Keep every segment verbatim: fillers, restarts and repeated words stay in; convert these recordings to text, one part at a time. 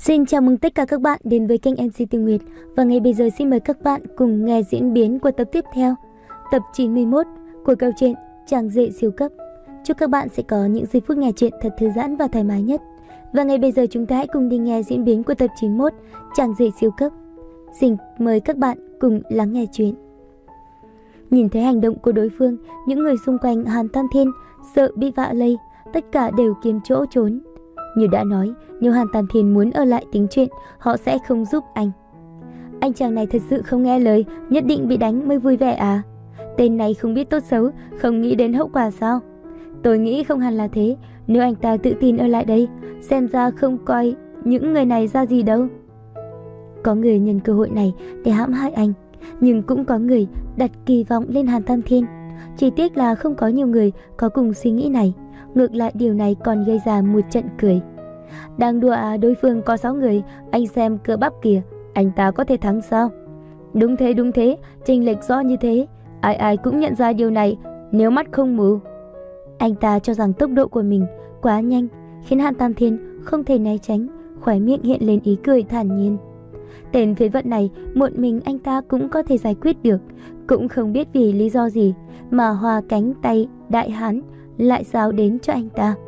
Xin chào mừng tất cả các bạn đến với kênh em xê Tư Nguyệt. Và ngay bây giờ xin mời các bạn cùng nghe diễn biến của tập tiếp theo, tập chín mươi mốt của câu chuyện Chàng rể siêu cấp. Chúc các bạn sẽ có những giây phút nghe chuyện thật thư giãn và thoải mái nhất. Và ngay bây giờ chúng ta hãy cùng đi nghe diễn biến của tập chín mươi mốt Chàng rể siêu cấp. Xin mời các bạn cùng lắng nghe chuyện. Nhìn thấy hành động của đối phương, những người xung quanh Hàn Tam Thiên sợ bị vạ lây, tất cả đều kiếm chỗ trốn. Như đã nói, nếu Hàn Tam Thiên muốn ở lại tính chuyện, họ sẽ không giúp anh. Anh chàng này thật sự không nghe lời, nhất định bị đánh mới vui vẻ à? Tên này không biết tốt xấu, không nghĩ đến hậu quả sao? Tôi nghĩ không hẳn là thế, nếu anh ta tự tin ở lại đây, xem ra không coi những người này ra gì đâu. Có người nhân cơ hội này để hãm hại anh, nhưng cũng có người đặt kỳ vọng lên Hàn Tam Thiên. Chỉ tiếc là không có nhiều người có cùng suy nghĩ này. Ngược lại điều này còn gây ra một trận cười. Đang đùa à, đối phương có sáu người, anh xem cơ bắp kìa, anh ta có thể thắng sao? Đúng thế đúng thế, chênh lệch rõ như thế, ai ai cũng nhận ra điều này, nếu mắt không mù. Anh ta cho rằng tốc độ của mình quá nhanh, khiến Hàn Tam Thiên không thể né tránh, khóe miệng hiện lên ý cười thản nhiên. Tên phế vật này một mình anh ta cũng có thể giải quyết được, cũng không biết vì lý do gì mà Hoa cánh tay đại hán lại giáo đến cho anh ta.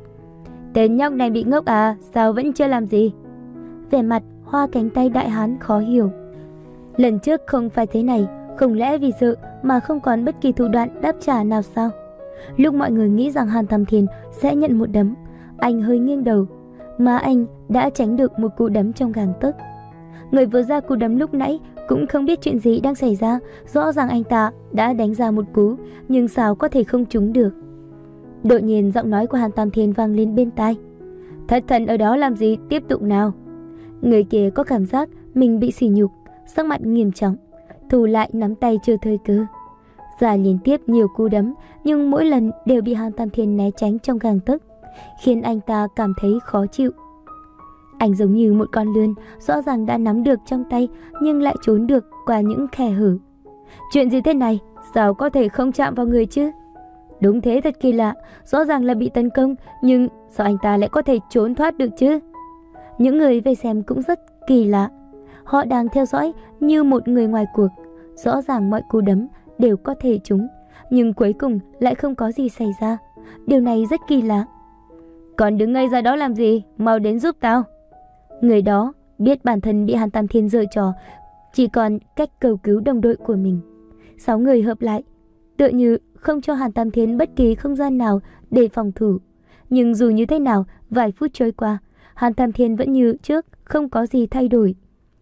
Tên nhóc này bị ngốc à, sao vẫn chưa làm gì? Vẻ mặt Hoa cánh tay đại hán khó hiểu. Lần trước không phải thế này, không lẽ vì sợ mà không còn bất kỳ thủ đoạn đáp trả nào sao? Lúc mọi người nghĩ rằng Hàn Tam Thiên sẽ nhận một đấm, anh hơi nghiêng đầu, mà anh đã tránh được một cú đấm trong gang tấc. Người vừa ra cú đấm lúc nãy cũng không biết chuyện gì đang xảy ra, rõ ràng anh ta đã đánh ra một cú, nhưng sao có thể không trúng được? Đột nhiên giọng nói của Hàn Tam Thiên vang lên bên tai. Thất thần ở đó làm gì, tiếp tục nào. Người kia có cảm giác mình bị sỉ nhục, sắc mặt nghiêm trọng, thu lại nắm tay chờ thời cơ. Ra liên tiếp nhiều cú đấm, nhưng mỗi lần đều bị Hàn Tam Thiên né tránh trong gang tấc, khiến anh ta cảm thấy khó chịu. Anh giống như một con lươn, rõ ràng đã nắm được trong tay nhưng lại trốn được qua những khe hở. Chuyện gì thế này, sao có thể không chạm vào người chứ? Đúng thế, thật kỳ lạ, rõ ràng là bị tấn công, nhưng sao anh ta lại có thể trốn thoát được chứ? Những người vây xem cũng rất kỳ lạ. Họ đang theo dõi như một người ngoài cuộc. Rõ ràng mọi cú đấm đều có thể trúng, nhưng cuối cùng lại không có gì xảy ra. Điều này rất kỳ lạ. Còn đứng ngây ra đó làm gì, mau đến giúp tao. Người đó biết bản thân bị Hàn Tam Thiên giở trò, chỉ còn cách cầu cứu đồng đội của mình. Sáu người hợp lại, tựa như không cho Hàn Tam Thiên bất kỳ không gian nào để phòng thủ. Nhưng dù như thế nào, vài phút trôi qua, Hàn Tam Thiên vẫn như trước, không có gì thay đổi.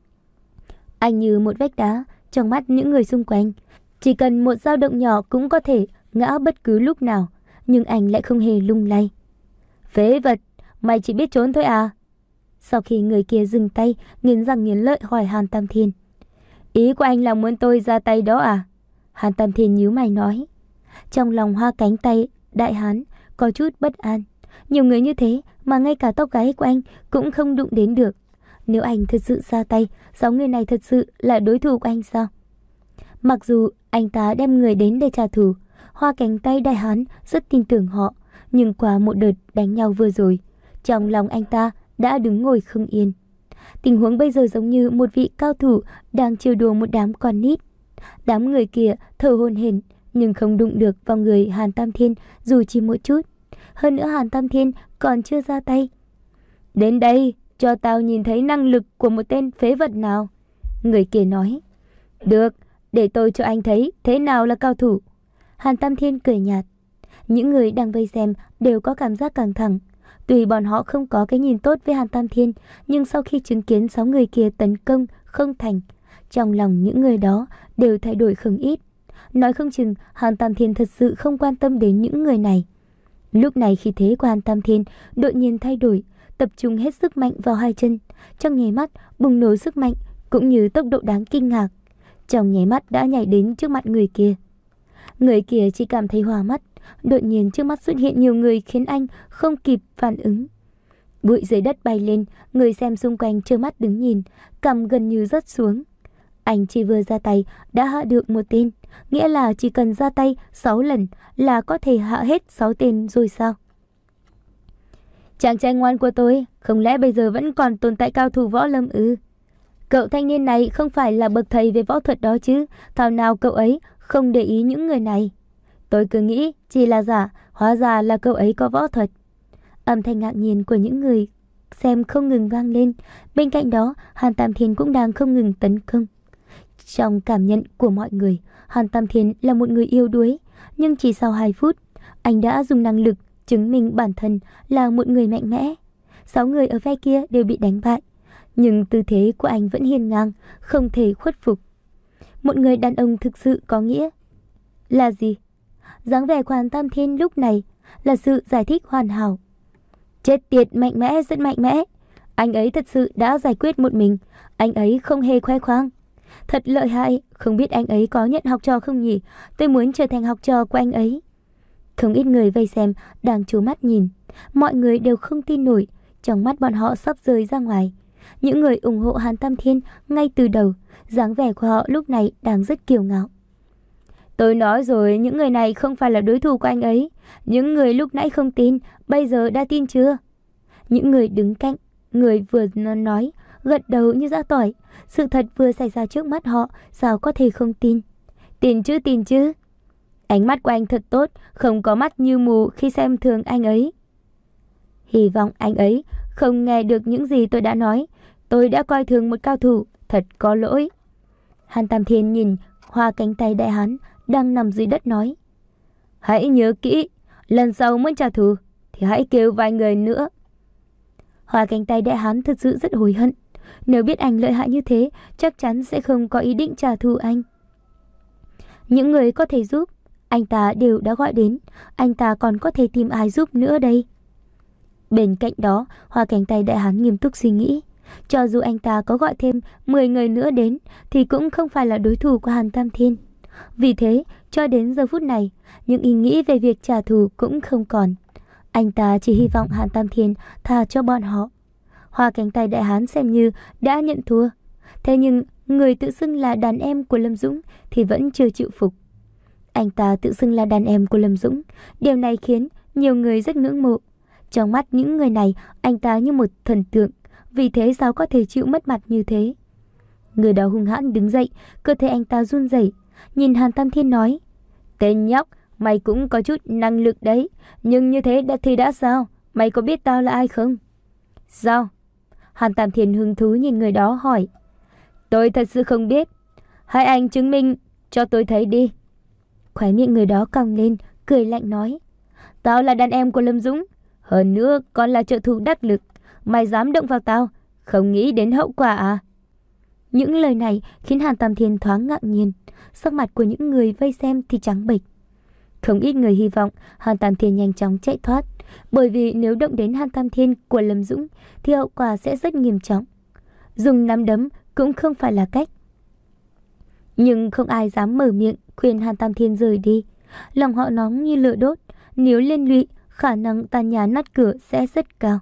Anh như một vách đá trong mắt những người xung quanh, chỉ cần một dao động nhỏ cũng có thể ngã bất cứ lúc nào, nhưng anh lại không hề lung lay. Phế vật, mày chỉ biết trốn thôi à? Sau khi người kia dừng tay, nghiến răng nghiến lợi hỏi Hàn Tam Thiên. Ý của anh là muốn tôi ra tay đó à? Hàn Tam Thiên nhíu mày nói. Trong lòng Hoa cánh tay đại hán có chút bất an. Nhiều người như thế mà ngay cả tóc gáy của anh cũng không đụng đến được. Nếu anh thật sự ra tay, sáu người này thật sự là đối thủ của anh sao? Mặc dù anh ta đem người đến để trả thù, Hoa cánh tay đại hán rất tin tưởng họ, nhưng qua một đợt đánh nhau vừa rồi, trong lòng anh ta đã đứng ngồi không yên. Tình huống bây giờ giống như một vị cao thủ đang trêu đùa một đám con nít. Đám người kia thở hổn hển nhưng không đụng được vào người Hàn Tam Thiên dù chỉ một chút. Hơn nữa Hàn Tam Thiên còn chưa ra tay. Đến đây, cho tao nhìn thấy năng lực của một tên phế vật nào. Người kia nói. Được, để tôi cho anh thấy thế nào là cao thủ. Hàn Tam Thiên cười nhạt. Những người đang vây xem đều có cảm giác căng thẳng. Tuy bọn họ không có cái nhìn tốt với Hàn Tam Thiên, nhưng sau khi chứng kiến sáu người kia tấn công không thành, trong lòng những người đó đều thay đổi không ít. Nói không chừng Hàn Tam Thiên thật sự không quan tâm đến những người này. Lúc này khí thế của Hàn Tam Thiên đột nhiên thay đổi, tập trung hết sức mạnh vào hai chân. Trong nháy mắt bùng nổ sức mạnh cũng như tốc độ đáng kinh ngạc. Trong nháy mắt đã nhảy đến trước mặt người kia. Người kia chỉ cảm thấy hoa mắt. Đột nhiên trước mắt xuất hiện nhiều người khiến anh không kịp phản ứng. Bụi dưới đất bay lên, người xem xung quanh trơ mắt đứng nhìn, cằm gần như rớt xuống. Anh chỉ vừa ra tay đã hạ được một tên, nghĩa là chỉ cần ra tay sáu lần là có thể hạ hết sáu tên rồi sao? Chàng trai ngoan của tôi, không lẽ bây giờ vẫn còn tồn tại cao thủ võ lâm ư? Cậu thanh niên này không phải là bậc thầy về võ thuật đó chứ, thảo nào cậu ấy không để ý những người này. Tôi cứ nghĩ chỉ là giả, hóa ra là cậu ấy có võ thuật. Âm thanh ngạc nhiên của những người xem không ngừng vang lên. Bên cạnh đó, Hàn Tam Thiên cũng đang không ngừng tấn công. Trong cảm nhận của mọi người, Hàn Tam Thiên là một người yếu đuối, nhưng chỉ sau hai phút, anh đã dùng năng lực chứng minh bản thân là một người mạnh mẽ. Sáu người ở phe kia đều bị đánh bại, nhưng tư thế của anh vẫn hiên ngang, không thể khuất phục. Một người đàn ông thực sự có nghĩa là gì? Dáng vẻ của Hàn Tam Thiên lúc này là sự giải thích hoàn hảo. Chết tiệt, mạnh mẽ, rất mạnh mẽ. Anh ấy thật sự đã giải quyết một mình. Anh ấy không hề khoe khoang. Thật lợi hại, không biết anh ấy có nhận học trò không nhỉ? Tôi muốn trở thành học trò của anh ấy. Không ít người vây xem đang trố mắt nhìn. Mọi người đều không tin nổi, trong mắt bọn họ sắp rơi ra ngoài. Những người ủng hộ Hàn Tam Thiên ngay từ đầu, dáng vẻ của họ lúc này đang rất kiêu ngạo. Tôi nói rồi, những người này không phải là đối thủ của anh ấy. Những người lúc nãy không tin, bây giờ đã tin chưa? Những người đứng cạnh, người vừa nói, gật đầu như giã tỏi. Sự thật vừa xảy ra trước mắt họ, sao có thể không tin? Tin chứ, tin chứ. Ánh mắt của anh thật tốt, không có mắt như mù khi xem thường anh ấy. Hy vọng anh ấy không nghe được những gì tôi đã nói. Tôi đã coi thường một cao thủ, thật có lỗi. Hàn Tam Thiên nhìn Hoa cánh tay đại hán đang nằm dưới đất nói. Hãy nhớ kỹ, lần sau muốn trả thù thì hãy kêu vài người nữa. Hoa cánh tay đại hán thật sự rất hối hận. Nếu biết anh lợi hại như thế, chắc chắn sẽ không có ý định trả thù anh. Những người có thể giúp, anh ta đều đã gọi đến. Anh ta còn có thể tìm ai giúp nữa đây? Bên cạnh đó, Hoa cánh tay đại hán nghiêm túc suy nghĩ. Cho dù anh ta có gọi thêm mười người nữa đến thì cũng không phải là đối thủ của Hàn Tam Thiên. Vì thế, cho đến giờ phút này, những ý nghĩ về việc trả thù cũng không còn. Anh ta chỉ hy vọng Hàn Tam Thiên tha cho bọn họ. Hoa cánh tay đại hán xem như đã nhận thua. Thế nhưng, người tự xưng là đàn em của Lâm Dũng thì vẫn chưa chịu phục. Anh ta tự xưng là đàn em của Lâm Dũng. Điều này khiến nhiều người rất ngưỡng mộ. Trong mắt những người này, anh ta như một thần tượng. Vì thế sao có thể chịu mất mặt như thế? Người đó hung hãn đứng dậy, cơ thể anh ta run rẩy, nhìn Hàn Tam Thiên nói. Tên nhóc, mày cũng có chút năng lực đấy. Nhưng như thế đã thì đã sao? Mày có biết tao là ai không? Sao? Hàn Tam Thiên hứng thú nhìn người đó hỏi. Tôi thật sự không biết. Hai anh chứng minh cho tôi thấy đi. Khóe miệng người đó cong lên, cười lạnh nói. Tao là đàn em của Lâm Dũng. Hơn nữa còn là trợ thủ đắc lực. Mày dám động vào tao, không nghĩ đến hậu quả à? Những lời này khiến Hàn Tam Thiên thoáng ngạc nhiên. Sắc mặt của những người vây xem thì trắng bệch. Không ít người hy vọng Hàn Tam Thiên nhanh chóng chạy thoát, bởi vì nếu động đến Hàn Tam Thiên của Lâm Dũng thì hậu quả sẽ rất nghiêm trọng. Dùng nắm đấm cũng không phải là cách. Nhưng không ai dám mở miệng khuyên Hàn Tam Thiên rời đi. Lòng họ nóng như lửa đốt, nếu liên lụy, khả năng tàn nhà nát cửa sẽ rất cao.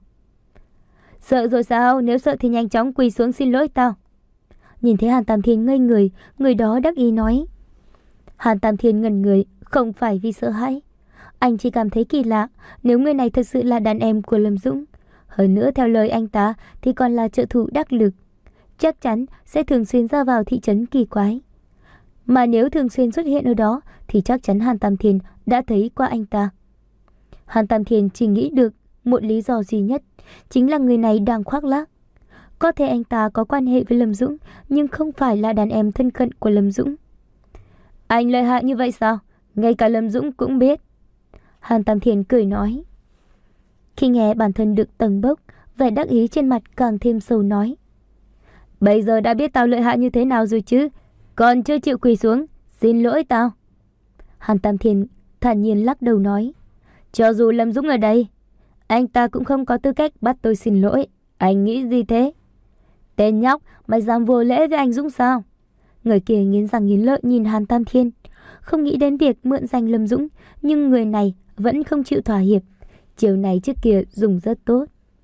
Sợ rồi sao? Nếu sợ thì nhanh chóng quỳ xuống xin lỗi tao. Nhìn thấy Hàn Tam Thiên ngây người, người đó đắc ý nói. Hàn Tam Thiên ngẩn người, không phải vì sợ hãi. Anh chỉ cảm thấy kỳ lạ, nếu người này thật sự là đàn em của Lâm Dũng. Hơn nữa theo lời anh ta thì còn là trợ thủ đắc lực. Chắc chắn sẽ thường xuyên ra vào thị trấn kỳ quái. Mà nếu thường xuyên xuất hiện ở đó thì chắc chắn Hàn Tam Thiên đã thấy qua anh ta. Hàn Tam Thiên chỉ nghĩ được một lý do duy nhất, chính là người này đang khoác lác. Có thể anh ta có quan hệ với Lâm Dũng, nhưng không phải là đàn em thân cận của Lâm Dũng. Anh lợi hại như vậy sao? Ngay cả Lâm Dũng cũng biết. Hàn Tam Thiên cười nói. Khi nghe bản thân được tầng bốc, vẻ đắc ý trên mặt càng thêm sâu nói. Bây giờ đã biết tao lợi hại như thế nào rồi chứ? Còn chưa chịu quỳ xuống, xin lỗi tao. Hàn Tam Thiên thản nhiên lắc đầu nói. Cho dù Lâm Dũng ở đây, anh ta cũng không có tư cách bắt tôi xin lỗi. Anh nghĩ gì thế? Tên nhóc, mày dám vô lễ với anh Dũng sao? Người kia nghiến răng nghiến lợi nhìn Hàn Tam Thiên. Không nghĩ đến việc mượn danh Lâm Dũng, nhưng người này vẫn không chịu thỏa hiệp. Chiều này trước kia dùng rất tốt.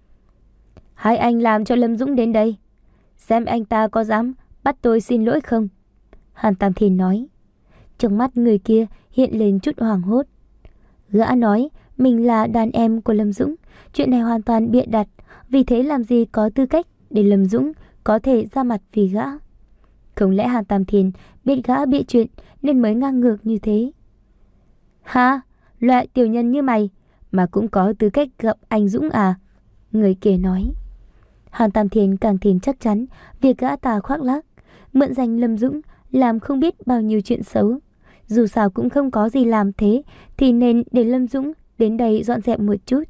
Hai anh làm cho Lâm Dũng đến đây, xem anh ta có dám bắt tôi xin lỗi không? Hàn Tam Thiên nói. Trong mắt người kia hiện lên chút hoảng hốt. Gã nói mình là đàn em của Lâm Dũng. Chuyện này hoàn toàn bịa đặt, vì thế làm gì có tư cách để Lâm Dũng có thể ra mặt vì gã. Không lẽ Hàn Tam Thiên biết gã bịa chuyện nên mới ngang ngược như thế? Ha, loại tiểu nhân như mày mà cũng có tư cách gặp anh Dũng à? Người kia nói. Hàn Tam Thiên càng thêm chắc chắn việc gã ta khoác lác, mượn danh Lâm Dũng làm không biết bao nhiêu chuyện xấu. Dù sao cũng không có gì làm thế thì nên để Lâm Dũng đến đây dọn dẹp một chút.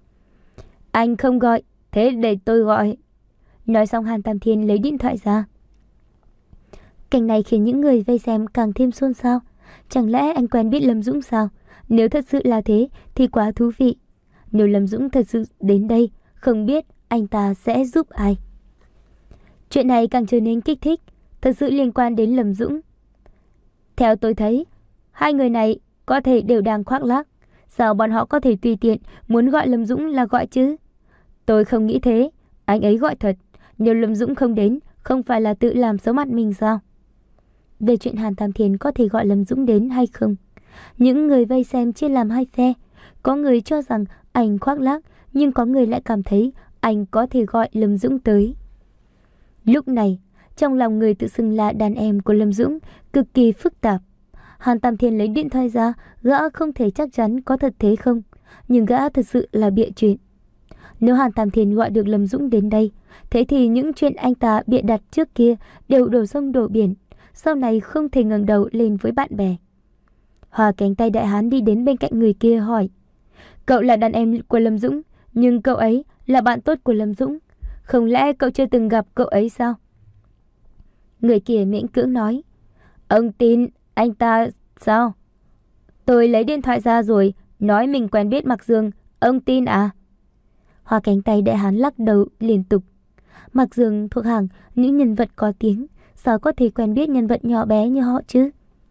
Anh không gọi, thế để tôi gọi. Nói xong Hàn Tam Thiên lấy điện thoại ra. Cảnh này khiến những người vây xem càng thêm xôn xao. Chẳng lẽ anh quen biết Lâm Dũng sao? Nếu thật sự là thế thì quá thú vị. Nếu Lâm Dũng thật sự đến đây, không biết anh ta sẽ giúp ai. Chuyện này càng trở nên kích thích, thật sự liên quan đến Lâm Dũng. Theo tôi thấy, hai người này có thể đều đang khoác lác. Sao bọn họ có thể tùy tiện muốn gọi Lâm Dũng là gọi chứ? Tôi không nghĩ thế, anh ấy gọi thật. Nếu Lâm Dũng không đến, không phải là tự làm xấu mặt mình sao? Về chuyện Hàn Tam Thiên có thể gọi Lâm Dũng đến hay không, những người vây xem chia làm hai phe. Có người cho rằng anh khoác lác, nhưng có người lại cảm thấy anh có thể gọi Lâm Dũng tới. Lúc này, trong lòng người tự xưng là đàn em của Lâm Dũng cực kỳ phức tạp. Hàn Tam Thiên lấy điện thoại ra, gã không thể chắc chắn có thật thế không, nhưng gã thật sự là bịa chuyện. Nếu Hàn Tam Thiên gọi được Lâm Dũng đến đây, thế thì những chuyện anh ta bịa đặt trước kia đều đổ sông đổ biển, sau này không thể ngẩng đầu lên với bạn bè. Hoa cánh tay đại hán đi đến bên cạnh người kia hỏi: Cậu là đàn em của Lâm Dũng, nhưng cậu ấy là bạn tốt của Lâm Dũng, không lẽ cậu chưa từng gặp cậu ấy sao? Người kia miễn cưỡng nói: Ông tin anh ta sao? Tôi lấy điện thoại ra rồi, nói mình quen biết Mạc Dương, ông tin à? Hoa cánh tay đại hán lắc đầu liên tục. Mạc Dương thuộc hàng những nhân vật có tiếng, sao có thể quen biết nhân vật nhỏ bé như họ chứ?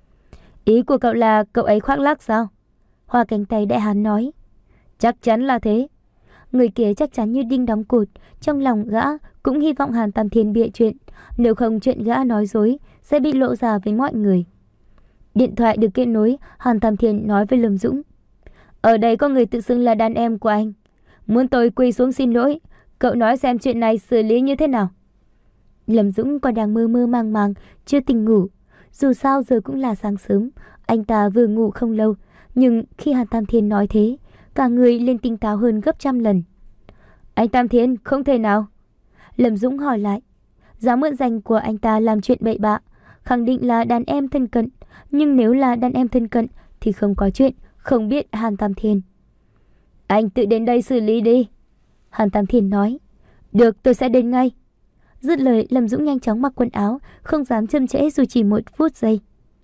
Ý của cậu là cậu ấy khoác lác sao? Hoa cánh tay đại hán nói. Chắc chắn là thế. Người kia chắc chắn như đinh đóng cột, trong lòng gã cũng hy vọng Hàn Tam Thiên bịa chuyện, nếu không chuyện gã nói dối sẽ bị lộ ra với mọi người. Điện thoại được kết nối, Hàn Tam Thiên nói với Lâm Dũng: Ở đây có người tự xưng là đàn em của anh, muốn tôi quỳ xuống xin lỗi. Cậu nói xem chuyện này xử lý như thế nào? Lâm Dũng còn đang mơ mơ màng màng, chưa tỉnh ngủ. Dù sao giờ cũng là sáng sớm, anh ta vừa ngủ không lâu, nhưng khi Hàn Tam Thiên nói thế, cả người lên tỉnh táo hơn gấp trăm lần. Anh Tam Thiên, không thể nào. Lâm Dũng hỏi lại. Dám mượn danh của anh ta làm chuyện bậy bạ, khẳng định là đàn em thân cận. Nhưng nếu là đàn em thân cận thì không có chuyện không biết Hàn Tam Thiên. Anh tự đến đây xử lý đi. Hàn Tam Thiên nói. Được, tôi sẽ đến ngay. Dứt lời, Lâm Dũng nhanh chóng mặc quần áo, không dám chậm trễ dù chỉ một phút giây.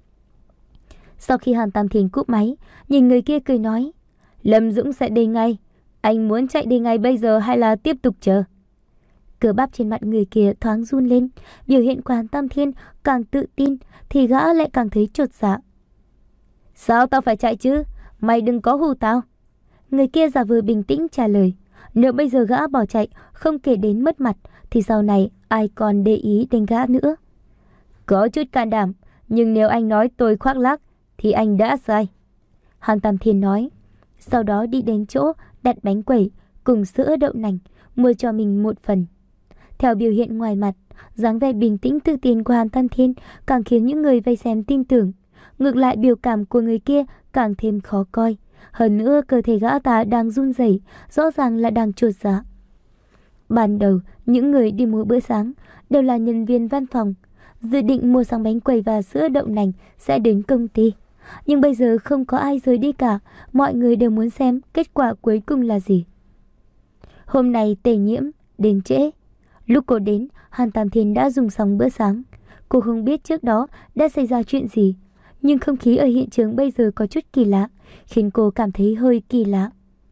Sau khi Hàn Tam Thiên cúp máy, nhìn người kia cười nói: Lâm Dũng sẽ đi ngay. Anh muốn chạy đi ngay bây giờ hay là tiếp tục chờ? Cơ bắp trên mặt người kia thoáng run lên, biểu hiện của Hàn Tam Thiên càng tự tin thì gã lại càng thấy chột dạ. Sao tao phải chạy chứ? Mày đừng có hù tao. Người kia giả vờ bình tĩnh trả lời. Nếu bây giờ gã bỏ chạy, không kể đến mất mặt, thì sau này ai còn để ý đến gã nữa. Có chút can đảm, nhưng nếu anh nói tôi khoác lác thì anh đã sai. Hàn Tam Thiên nói. Sau đó đi đến chỗ đặt bánh quẩy cùng sữa đậu nành, mua cho mình một phần. Theo biểu hiện ngoài mặt, dáng vẻ bình tĩnh tự tin của Hàn Tam Thiên càng khiến những người vây xem tin tưởng. Ngược lại, biểu cảm của người kia càng thêm khó coi. Hơn nữa, cơ thể gã ta đang run rẩy, rõ ràng là đang chột dạ. Ban đầu, những người đi mua bữa sáng đều là nhân viên văn phòng, dự định mua xong bánh quẩy và sữa đậu nành sẽ đến công ty. Nhưng bây giờ không có ai rời đi cả, mọi người đều muốn xem kết quả cuối cùng là gì. Hôm nay Tề Nhiễm đến trễ. Lúc cô đến, Hàn Tam Thiên đã dùng xong bữa sáng. Cô không biết trước đó đã xảy ra chuyện gì, nhưng không khí ở hiện trường bây giờ có chút kỳ lạ, khiến cô cảm thấy hơi kỳ lạ.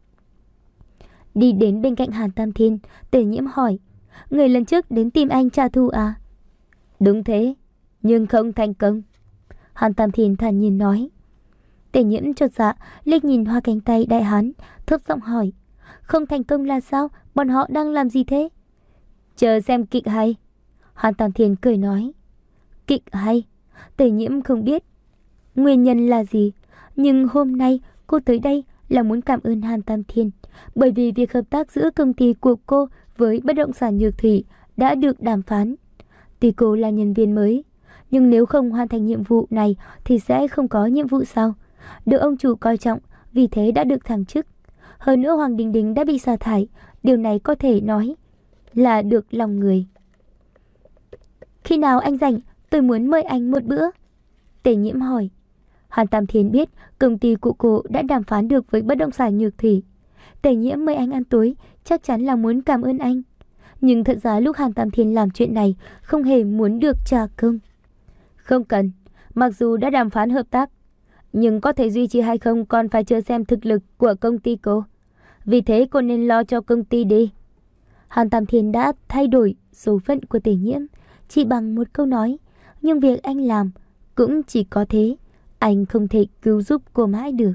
Đi đến bên cạnh Hàn Tam Thiên, Tề Nhiễm hỏi: Người lần trước đến tìm anh trả thù à? Đúng thế, nhưng không thành công. Hàn Tam Thiên thản nhiên nói. Tề Nhiễm chột dạ liếc nhìn Hoa cánh tay đại hán, thấp giọng hỏi: Không thành công là sao? Bọn họ đang làm gì thế? Chờ xem kịch hay. Hàn Tam Thiên cười nói. Kịch hay? Tề Nhiễm không biết nguyên nhân là gì, nhưng hôm nay cô tới đây là muốn cảm ơn Hàn Tam Thiên, bởi vì việc hợp tác giữa công ty của cô với bất động sản Nhược Thủy đã được đàm phán. Tuy cô là nhân viên mới, nhưng nếu không hoàn thành nhiệm vụ này thì sẽ không có nhiệm vụ sau. Được ông chủ coi trọng, vì thế đã được thăng chức. Hơn nữa Hoàng Đình Đình đã bị sa thải, điều này có thể nói là được lòng người. Khi nào anh rảnh, tôi muốn mời anh một bữa. Tề Nhiễm hỏi. Hàn Tam Thiên biết công ty của cô đã đàm phán được với bất động sản Nhược Thủy. Tề Nhiễm mời anh ăn tối chắc chắn là muốn cảm ơn anh. Nhưng thật ra lúc Hàn Tam Thiên làm chuyện này không hề muốn được trả công. Không cần, mặc dù đã đàm phán hợp tác, nhưng có thể duy trì hay không còn phải chờ xem thực lực của công ty cô. Vì thế cô nên lo cho công ty đi. Hàn Tam Thiên đã thay đổi số phận của Tề Nhiễm chỉ bằng một câu nói, nhưng việc anh làm cũng chỉ có thế. Anh không thể cứu giúp cô mãi được.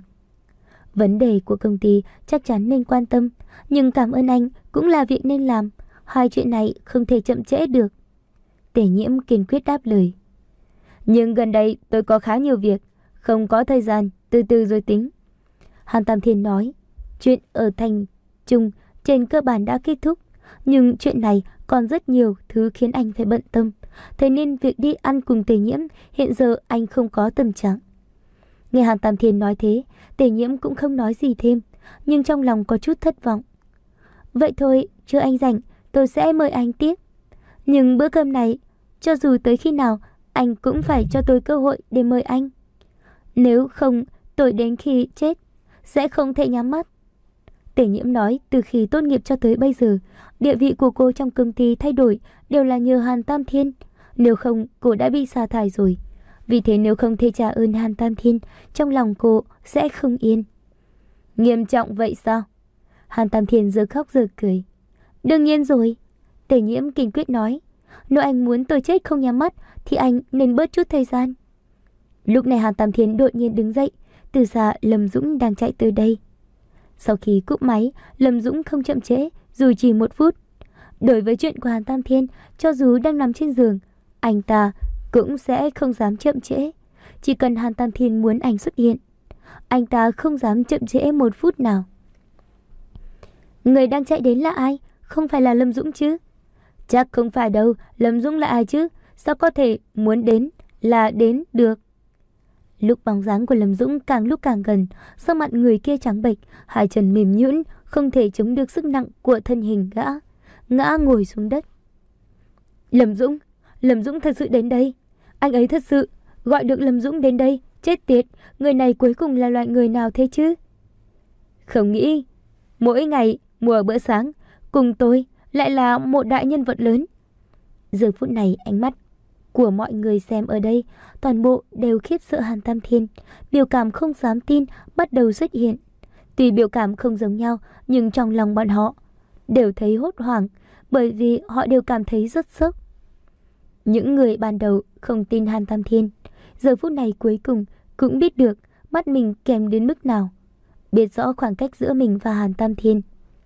Vấn đề của công ty chắc chắn nên quan tâm, nhưng cảm ơn anh cũng là việc nên làm. Hai chuyện này không thể chậm trễ được. Tề Nhiễm kiên quyết đáp lời. Nhưng gần đây tôi có khá nhiều việc, không có thời gian, từ từ rồi tính. Hàn Tam Thiên nói, chuyện ở thành Trung trên cơ bản đã kết thúc, nhưng chuyện này còn rất nhiều thứ khiến anh phải bận tâm. Thế nên việc đi ăn cùng Tề Nhiễm hiện giờ anh không có tâm trạng. Nghe Hàn Tam Thiên nói thế, Tề Nhiễm cũng không nói gì thêm, nhưng trong lòng có chút thất vọng. Vậy thôi, chưa anh rảnh, tôi sẽ mời anh tiếp. Nhưng bữa cơm này, cho dù tới khi nào, anh cũng phải cho tôi cơ hội để mời anh. Nếu không, tôi đến khi chết sẽ không thể nhắm mắt. Tề Nhiễm nói, từ khi tốt nghiệp cho tới bây giờ, địa vị của cô trong công ty thay đổi đều là nhờ Hàn Tam Thiên. Nếu không, cô đã bị sa thải rồi. Vì thế nếu không thể trả ơn Hàn Tam Thiên, trong lòng cô sẽ không yên. Nghiêm trọng vậy sao? Hàn Tam Thiên giờ khóc giờ cười. Đương nhiên rồi. Tề Nhiễm kiên quyết nói, nếu anh muốn tôi chết không nhắm mắt thì anh nên bớt chút thời gian. Lúc này Hàn Tam Thiên đột nhiên đứng dậy. Từ xa Lâm Dũng đang chạy tới đây. Sau khi cúp máy, Lâm Dũng không chậm trễ dù chỉ một phút. Đối với chuyện của Hàn Tam Thiên, cho dù đang nằm trên giường, anh ta cũng sẽ không dám chậm trễ. Chỉ cần Hàn Tam Thiên muốn anh xuất hiện, anh ta không dám chậm trễ một phút nào. Người đang chạy đến là ai? Không phải là Lâm Dũng chứ? Chắc không phải đâu, Lâm Dũng là ai chứ? Sao có thể muốn đến là đến được? Lúc bóng dáng của Lâm Dũng càng lúc càng gần, sắc mặt người kia trắng bệch, hai chân mềm nhũn, không thể chống được sức nặng của thân hình gã, ngã ngồi xuống đất. Lâm Dũng, Lâm Dũng thật sự đến đây. Anh ấy thật sự gọi được Lâm Dũng đến đây. Chết tiệt, người này cuối cùng là loại người nào thế chứ? Không nghĩ mỗi ngày mùa bữa sáng cùng tôi lại là một đại nhân vật lớn. Giờ phút này ánh mắt của mọi người xem ở đây toàn bộ đều khiếp sợ Hàn Tam Thiên. Biểu cảm không dám tin bắt đầu xuất hiện. Tuy biểu cảm không giống nhau, nhưng trong lòng bọn họ đều thấy hốt hoảng, bởi vì họ đều cảm thấy rất sốc. Những người ban đầu không tin Hàn Tam Thiên, giờ phút này cuối cùng cũng biết được mắt mình kém đến mức nào, biết rõ khoảng cách giữa mình và Hàn Tam Thiên.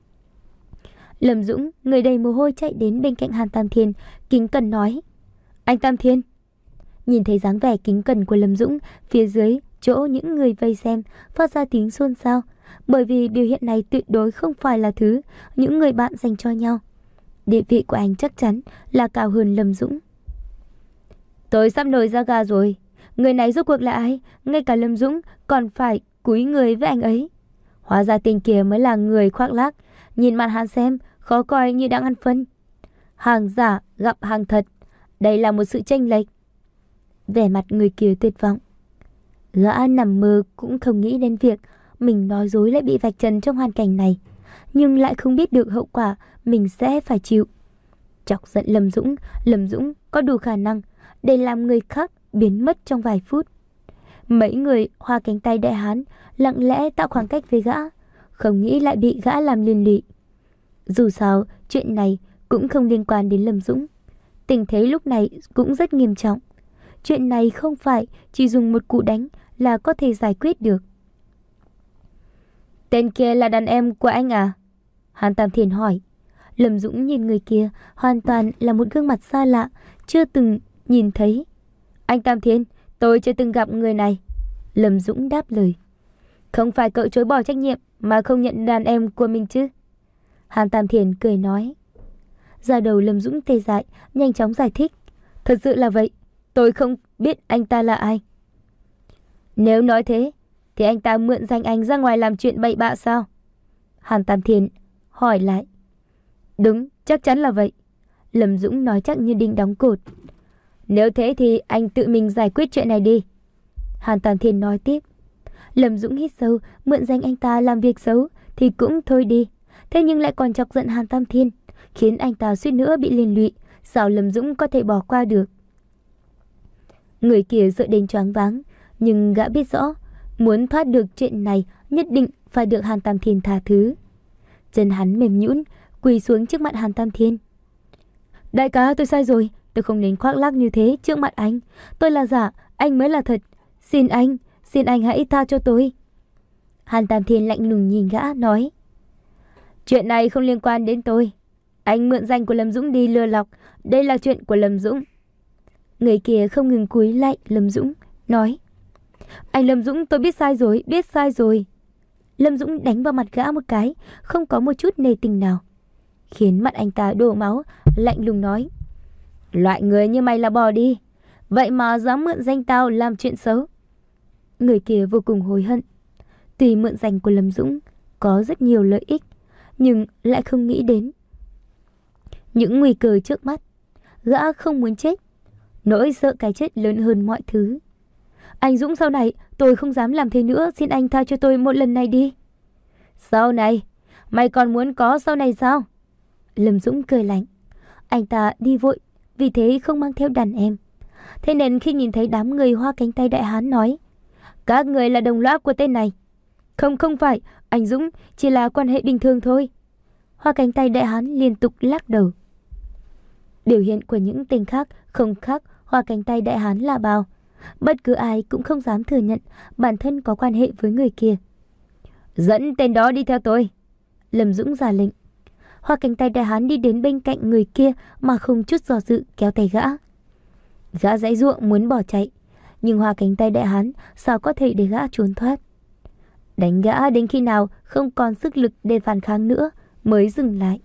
Lâm Dũng, người đầy mồ hôi, chạy đến bên cạnh Hàn Tam Thiên, kính cẩn nói, anh Tam Thiên. Nhìn thấy dáng vẻ kính cẩn của Lâm Dũng, phía dưới chỗ những người vây xem phát ra tiếng xôn xao, bởi vì biểu hiện này tuyệt đối không phải là thứ những người bạn dành cho nhau. Địa vị của anh chắc chắn là cao hơn Lâm Dũng. Tôi sắp nổi da gà rồi. Người này rốt cuộc là ai? Ngay cả Lâm Dũng còn phải cúi người với anh ấy. Hóa ra tên kia mới là người khoác lác. Nhìn mặt hắn xem, khó coi như đang ăn phân. Hàng giả gặp hàng thật. Đây là một sự chênh lệch. Vẻ mặt người kia tuyệt vọng. Gã nằm mơ cũng không nghĩ đến việc mình nói dối lại bị vạch trần trong hoàn cảnh này, nhưng lại không biết được hậu quả mình sẽ phải chịu. Chọc giận Lâm Dũng, Lâm Dũng có đủ khả năng để làm người khác biến mất trong vài phút. Mấy người hoa cánh tay đại hán lặng lẽ tạo khoảng cách với gã, không nghĩ lại bị gã làm liên lụy. Dù sao, chuyện này cũng không liên quan đến Lâm Dũng. Tình thế lúc này cũng rất nghiêm trọng. Chuyện này không phải chỉ dùng một cú đánh là có thể giải quyết được. Tên kia là đàn em của anh à? Hàn Tam Thiên hỏi. Lâm Dũng nhìn người kia, hoàn toàn là một gương mặt xa lạ, chưa từng nhìn thấy. Anh Tam Thiên, tôi chưa từng gặp người này. Lâm Dũng đáp lời. Không phải cậu chối bỏ trách nhiệm mà không nhận đàn em của mình chứ? Hàn Tam Thiền cười nói. Da đầu Lâm Dũng tê dại, nhanh chóng giải thích. Thật sự là vậy, tôi không biết anh ta là ai. Nếu nói thế, thì anh ta mượn danh anh ra ngoài làm chuyện bậy bạ sao? Hàn Tam Thiền hỏi lại. Đúng, chắc chắn là vậy. Lâm Dũng nói chắc như đinh đóng cột. Nếu thế thì anh tự mình giải quyết chuyện này đi. Hàn Tam Thiền nói tiếp. Lâm Dũng hít sâu, mượn danh anh ta làm việc xấu thì cũng thôi đi. Thế nhưng lại còn chọc giận Hàn Tam Thiên, khiến anh ta suýt nữa bị liên lụy. Sao Lâm Dũng có thể bỏ qua được? Người kia sợ đến choáng váng, nhưng gã biết rõ, muốn thoát được chuyện này nhất định phải được Hàn Tam Thiên tha thứ. Chân hắn mềm nhũn, quỳ xuống trước mặt Hàn Tam Thiên. Đại ca, tôi sai rồi, tôi không nên khoác lác như thế trước mặt anh. Tôi là giả, anh mới là thật. Xin anh, xin anh hãy tha cho tôi. Hàn Tam Thiên lạnh lùng nhìn gã, nói. Chuyện này không liên quan đến tôi. Anh mượn danh của Lâm Dũng đi lừa lọc, đây là chuyện của Lâm Dũng. Người kia không ngừng cúi lạy Lâm Dũng, nói. Anh Lâm Dũng, tôi biết sai rồi, biết sai rồi. Lâm Dũng đánh vào mặt gã một cái, không có một chút nề tình nào, khiến mặt anh ta đổ máu, lạnh lùng nói. Loại người như mày là bò đi, vậy mà dám mượn danh tao làm chuyện xấu. Người kia vô cùng hối hận. Tuy mượn danh của Lâm Dũng có rất nhiều lợi ích, nhưng lại không nghĩ đến những nguy cơ trước mắt. Gã không muốn chết, nỗi sợ cái chết lớn hơn mọi thứ. Anh Dũng, sau này tôi không dám làm thế nữa, xin anh tha cho tôi một lần này đi. Sau này? Mày còn muốn có sau này sao? Lâm Dũng cười lạnh. Anh ta đi vội, vì thế không mang theo đàn em. Thế nên khi nhìn thấy đám người Hoa Cánh Tay Đại Hán nói, các người là đồng lõa của tên này. Không, không phải, anh Dũng, chỉ là quan hệ bình thường thôi. Hoa Cánh Tay Đại Hán liên tục lắc đầu. Biểu hiện của những tên khác không khác Hoa Cánh Tay Đại Hán là bao. Bất cứ ai cũng không dám thừa nhận bản thân có quan hệ với người kia. Dẫn tên đó đi theo tôi. Lâm Dũng ra lệnh. Hoa Cánh Tay Đại Hán đi đến bên cạnh người kia mà không chút do dự kéo tay gã. Gã giãy giụa muốn bỏ chạy, nhưng Hoa Cánh Tay Đại Hán sao có thể để gã trốn thoát. Đánh gã đến khi nào không còn sức lực để phản kháng nữa mới dừng lại.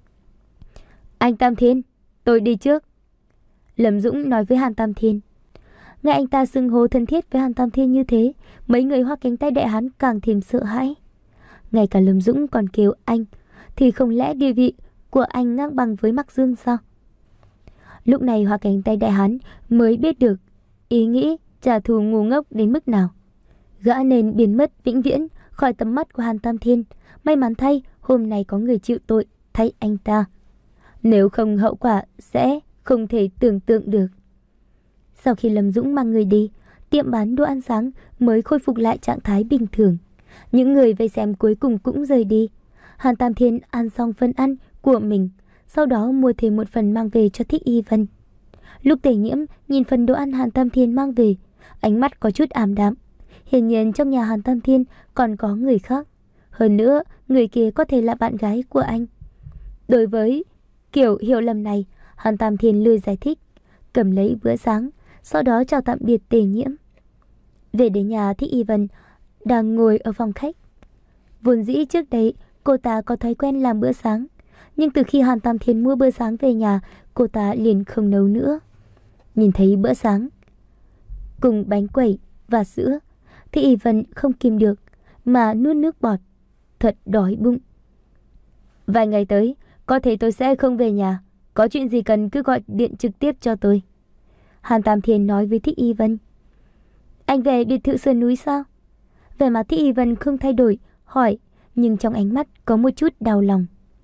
Anh Tam Thiên, tôi đi trước. Lâm Dũng nói với Hàn Tam Thiên. Nghe anh ta xưng hô thân thiết với Hàn Tam Thiên như thế, mấy người Hoa Cánh Tay Đại Hán càng thêm sợ hãi. Ngay cả Lâm Dũng còn kêu anh, thì không lẽ địa vị của anh ngang bằng với Mạc Dương sao? Lúc này Hoa Cánh Tay Đại Hán mới biết được ý nghĩ trả thù ngu ngốc đến mức nào. Gã nên biến mất vĩnh viễn khỏi tầm mắt của Hàn Tam Thiên. May mắn thay, hôm nay có người chịu tội thay anh ta. Nếu không, hậu quả sẽ không thể tưởng tượng được. Sau khi Lâm Dũng mang người đi, tiệm bán đồ ăn sáng mới khôi phục lại trạng thái bình thường. Những người vây xem cuối cùng cũng rời đi. Hàn Tam Thiên ăn xong phần ăn của mình, sau đó mua thêm một phần mang về cho Thích Y Vân. Lúc Tề Nhiễm nhìn phần đồ ăn Hàn Tam Thiên mang về, ánh mắt có chút ảm đạm. Hiển nhiên trong nhà Hàn Tam Thiên còn có người khác. Hơn nữa, người kia có thể là bạn gái của anh. Đối với kiểu hiểu lầm này, Hàn Tam Thiên lười giải thích, cầm lấy bữa sáng, sau đó chào tạm biệt Tề Nhiễm. Về đến nhà, Thích Y Vân đang ngồi ở phòng khách. Vốn dĩ trước đây cô ta có thói quen làm bữa sáng, nhưng từ khi Hàn Tam Thiên mua bữa sáng về nhà, cô ta liền không nấu nữa. Nhìn thấy bữa sáng cùng bánh quẩy và sữa, Thích Y Vân không kìm được mà nuốt nước bọt, thật đói bụng. Vài ngày tới, có thể tôi sẽ không về nhà, có chuyện gì cần cứ gọi điện trực tiếp cho tôi. Hàn Tam Thiên nói với Thích Y Vân. Anh về biệt thự sườn núi sao? Vẻ mặt Thích Y Vân không thay đổi, hỏi, nhưng trong ánh mắt có một chút đau lòng.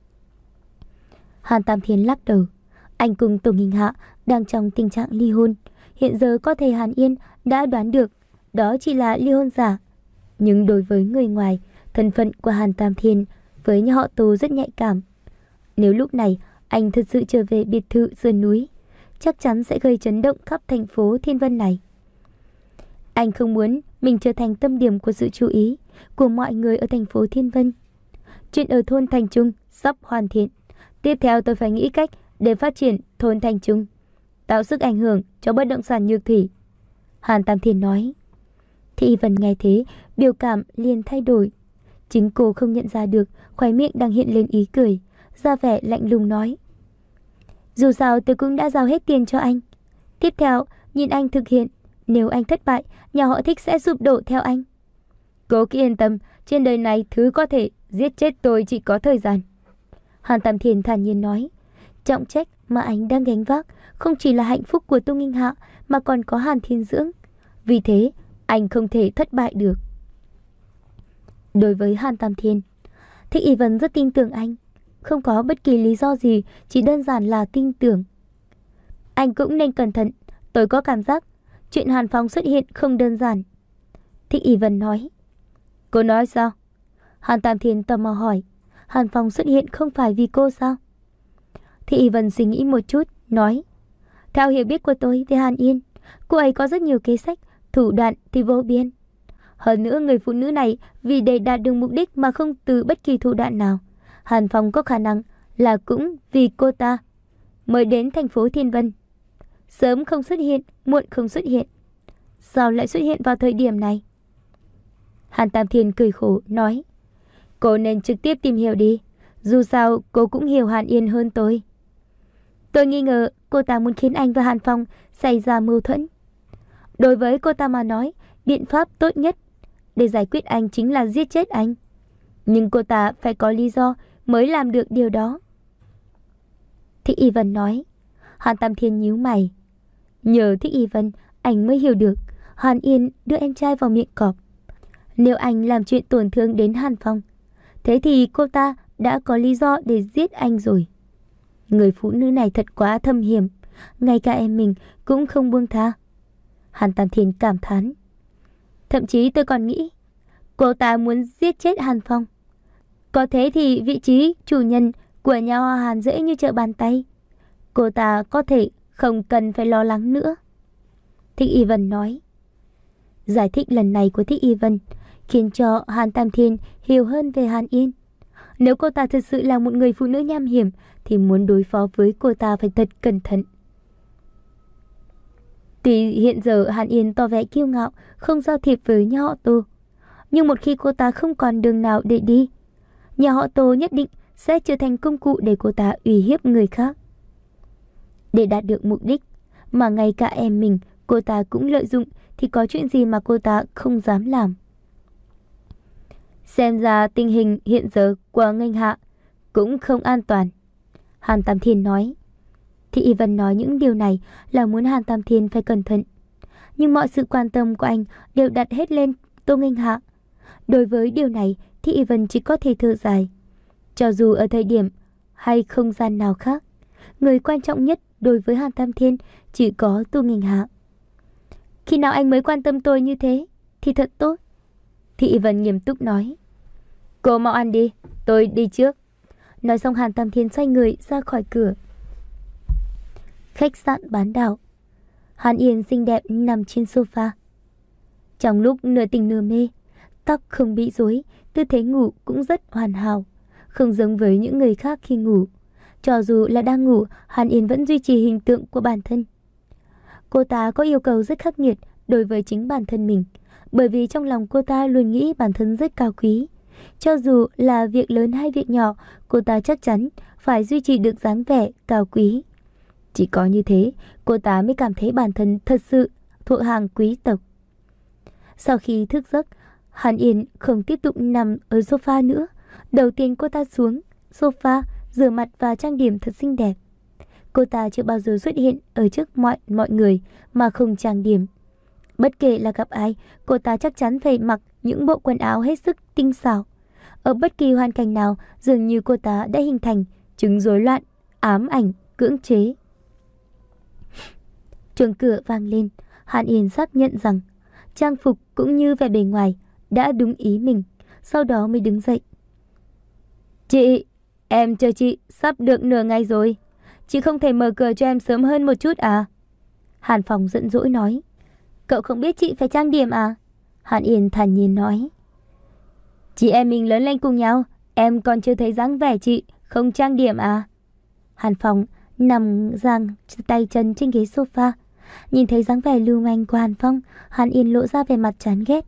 Hàn Tam Thiên lắc đầu. Anh cùng Tổ Nghinh Hạ đang trong tình trạng ly hôn. Hiện giờ có thể Hàn Yên đã đoán được đó chỉ là ly hôn giả. Nhưng đối với người ngoài, thân phận của Hàn Tam Thiên với nhà họ Tô rất nhạy cảm. Nếu lúc này anh thật sự trở về biệt thự sườn núi, chắc chắn sẽ gây chấn động khắp thành phố Thiên Vân này. Anh không muốn mình trở thành tâm điểm của sự chú ý của mọi người ở thành phố Thiên Vân. Chuyện ở thôn Thành Trung sắp hoàn thiện. Tiếp theo tôi phải nghĩ cách để phát triển thôn Thành Trung, tạo sức ảnh hưởng cho bất động sản Nhược Thủy. Hàn Tam Thiên nói. Thị Y Vân nghe thế, biểu cảm liền thay đổi. Chính cô không nhận ra được, khóe miệng đang hiện lên ý cười, ra vẻ lạnh lùng nói: dù sao tôi cũng đã giao hết tiền cho anh. Tiếp theo, nhìn anh thực hiện. Nếu anh thất bại, nhà họ Thích sẽ sụp đổ theo anh. Cô cứ yên tâm, trên đời này thứ có thể giết chết tôi chỉ có thời gian. Hàn Tam Thiên thản nhiên nói. Trọng trách mà anh đang gánh vác không chỉ là hạnh phúc của Tô Nghinh Hạ mà còn có Hàn Thiên Dưỡng. Vì thế, anh không thể thất bại được. Đối với Hàn Tam Thiên, Thích Y Vân rất tin tưởng anh. Không có bất kỳ lý do gì, chỉ đơn giản là tin tưởng. Anh cũng nên cẩn thận. Tôi có cảm giác chuyện Hàn Phong xuất hiện không đơn giản. Thích Y Vân nói. Cô nói sao? Hàn Tam Thiên tò mò hỏi. Hàn Phong xuất hiện không phải vì cô sao? Thích Y Vân suy nghĩ một chút, nói. Theo hiểu biết của tôi về Hàn Yên, cô ấy có rất nhiều kế sách, thủ đoạn thì vô biên. Hơn nữa người phụ nữ này vì để đạt được mục đích mà không từ bất kỳ thủ đoạn nào. Hàn Phong có khả năng là cũng vì cô ta mới đến thành phố Thiên Vân. Sớm không xuất hiện, muộn không xuất hiện. Sao lại xuất hiện vào thời điểm này? Hàn Tam Thiên cười khổ, nói. Cô nên trực tiếp tìm hiểu đi. Dù sao cô cũng hiểu Hàn Yên hơn tôi. Tôi nghi ngờ cô ta muốn khiến anh và Hàn Phong xảy ra mâu thuẫn. Đối với cô ta mà nói, biện pháp tốt nhất để giải quyết anh chính là giết chết anh. Nhưng cô ta phải có lý do mới làm được điều đó. Thích Y Vân nói. Hàn Tam Thiên nhíu mày. Nhờ Thích Y Vân, anh mới hiểu được Hàn Yên đưa em trai vào miệng cọp. Nếu anh làm chuyện tổn thương đến Hàn Phong, thế thì cô ta đã có lý do để giết anh rồi. Người phụ nữ này thật quá thâm hiểm, ngay cả em mình cũng không buông tha. Hàn Tam Thiên cảm thán. Thậm chí tôi còn nghĩ cô ta muốn giết chết Hàn Phong. Có thế thì vị trí chủ nhân của nhà họ Hàn dễ như trở bàn tay. Cô ta có thể không cần phải lo lắng nữa. Thích Y Vân nói. Giải thích lần này của Thích Y Vân khiến cho Hàn Tam Thiên hiểu hơn về Hàn Yên. Nếu cô ta thật sự là một người phụ nữ nham hiểm thì muốn đối phó với cô ta phải thật cẩn thận. Tuy hiện giờ Hàn Yên tỏ vẻ kiêu ngạo, không giao thiệp với nhà họ Tô, nhưng một khi cô ta không còn đường nào để đi, nhà họ Tô nhất định sẽ trở thành công cụ để cô ta uy hiếp người khác. Để đạt được mục đích mà ngay cả em mình cô ta cũng lợi dụng thì có chuyện gì mà cô ta không dám làm. Xem ra tình hình hiện giờ của Nghênh Hạ cũng không an toàn, Hàn Tam Thiên nói. Thì Y Vân nói những điều này là muốn Hàn Tam Thiên phải cẩn thận. Nhưng mọi sự quan tâm của anh đều đặt hết lên Tô Nghênh Hạ. Đối với điều này thì Y Vân chỉ có thể thở dài. Cho dù ở thời điểm hay không gian nào khác, người quan trọng nhất đối với Hàn Tam Thiên chỉ có Tô Nghênh Hạ. Khi nào anh mới quan tâm tôi như thế thì thật tốt, Thị Y Vân nghiêm túc nói. Cô mau ăn đi, tôi đi trước. Nói xong Hàn Tam Thiên xoay người ra khỏi cửa. Khách sạn bán đảo. Hàn Yên xinh đẹp nằm trên sofa. Trong lúc nửa tỉnh nửa mê, tóc không bị rối, tư thế ngủ cũng rất hoàn hảo, không giống với những người khác khi ngủ. Cho dù là đang ngủ, Hàn Yên vẫn duy trì hình tượng của bản thân. Cô ta có yêu cầu rất khắc nghiệt đối với chính bản thân mình, bởi vì trong lòng cô ta luôn nghĩ bản thân rất cao quý. Cho dù là việc lớn hay việc nhỏ, cô ta chắc chắn phải duy trì được dáng vẻ cao quý. Chỉ có như thế, cô ta mới cảm thấy bản thân thật sự thuộc hàng quý tộc. Sau khi thức giấc, Hàn Yên không tiếp tục nằm ở sofa nữa. Đầu tiên cô ta xuống sofa, rửa mặt và trang điểm thật xinh đẹp. Cô ta chưa bao giờ xuất hiện ở trước mọi mọi người mà không trang điểm. Bất kể là gặp ai, cô ta chắc chắn phải mặc những bộ quần áo hết sức tinh xảo. Ở bất kỳ hoàn cảnh nào, dường như cô ta đã hình thành chứng rối loạn, ám ảnh, cưỡng chế. Chuông cửa vang lên, Hàn Yên xác nhận rằng trang phục cũng như vẻ bề ngoài đã đúng ý mình, sau đó mới đứng dậy. Chị, em chờ chị sắp được nửa ngày rồi. Chị không thể mở cửa cho em sớm hơn một chút à? Hàn Phong giận dỗi nói. Cậu không biết chị phải trang điểm à? Hàn Yên thản nhiên nói. Chị em mình lớn lên cùng nhau, em còn chưa thấy dáng vẻ chị không trang điểm à? Hàn Phong nằm giang tay chân trên ghế sofa, Nhìn thấy dáng vẻ lưu manh của Hàn Phong, Hàn Yên lộ ra vẻ mặt chán ghét.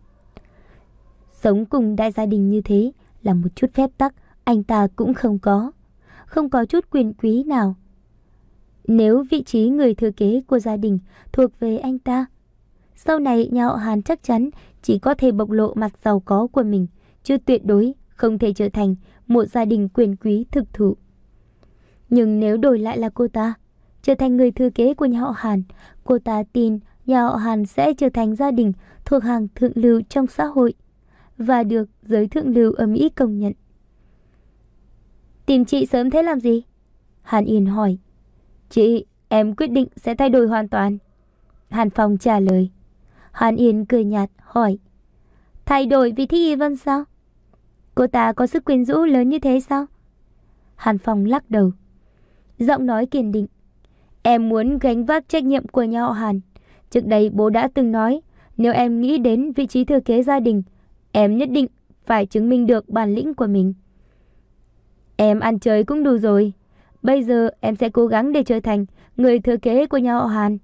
Sống cùng đại gia đình như thế là một chút phép tắc anh ta cũng không có, không có chút quyền quý nào. Nếu vị trí người thừa kế của gia đình thuộc về anh ta, sau này nhà họ Hàn chắc chắn chỉ có thể bộc lộ mặt giàu có của mình, chứ tuyệt đối không thể trở thành một gia đình quyền quý thực thụ. Nhưng nếu đổi lại là cô ta, trở thành người thừa kế của nhà họ Hàn, cô ta tin nhà họ Hàn sẽ trở thành gia đình thuộc hàng thượng lưu trong xã hội và được giới thượng lưu ở Mỹ công nhận. Tìm chị sớm thế làm gì? Hàn Yên hỏi. Chị, em quyết định sẽ thay đổi hoàn toàn. Hàn Phong trả lời. Hàn Yên cười nhạt hỏi. Thay đổi vì thích Y Vân sao? Cô ta có sức quyến rũ lớn như thế sao? Hàn Phong lắc đầu, giọng nói kiên định. Em muốn gánh vác trách nhiệm của nhà họ Hàn. Trước đây bố đã từng nói, nếu em nghĩ đến vị trí thừa kế gia đình, em nhất định phải chứng minh được bản lĩnh của mình. Em ăn chơi cũng đủ rồi. Bây giờ em sẽ cố gắng để trở thành người thừa kế của nhà họ Hàn.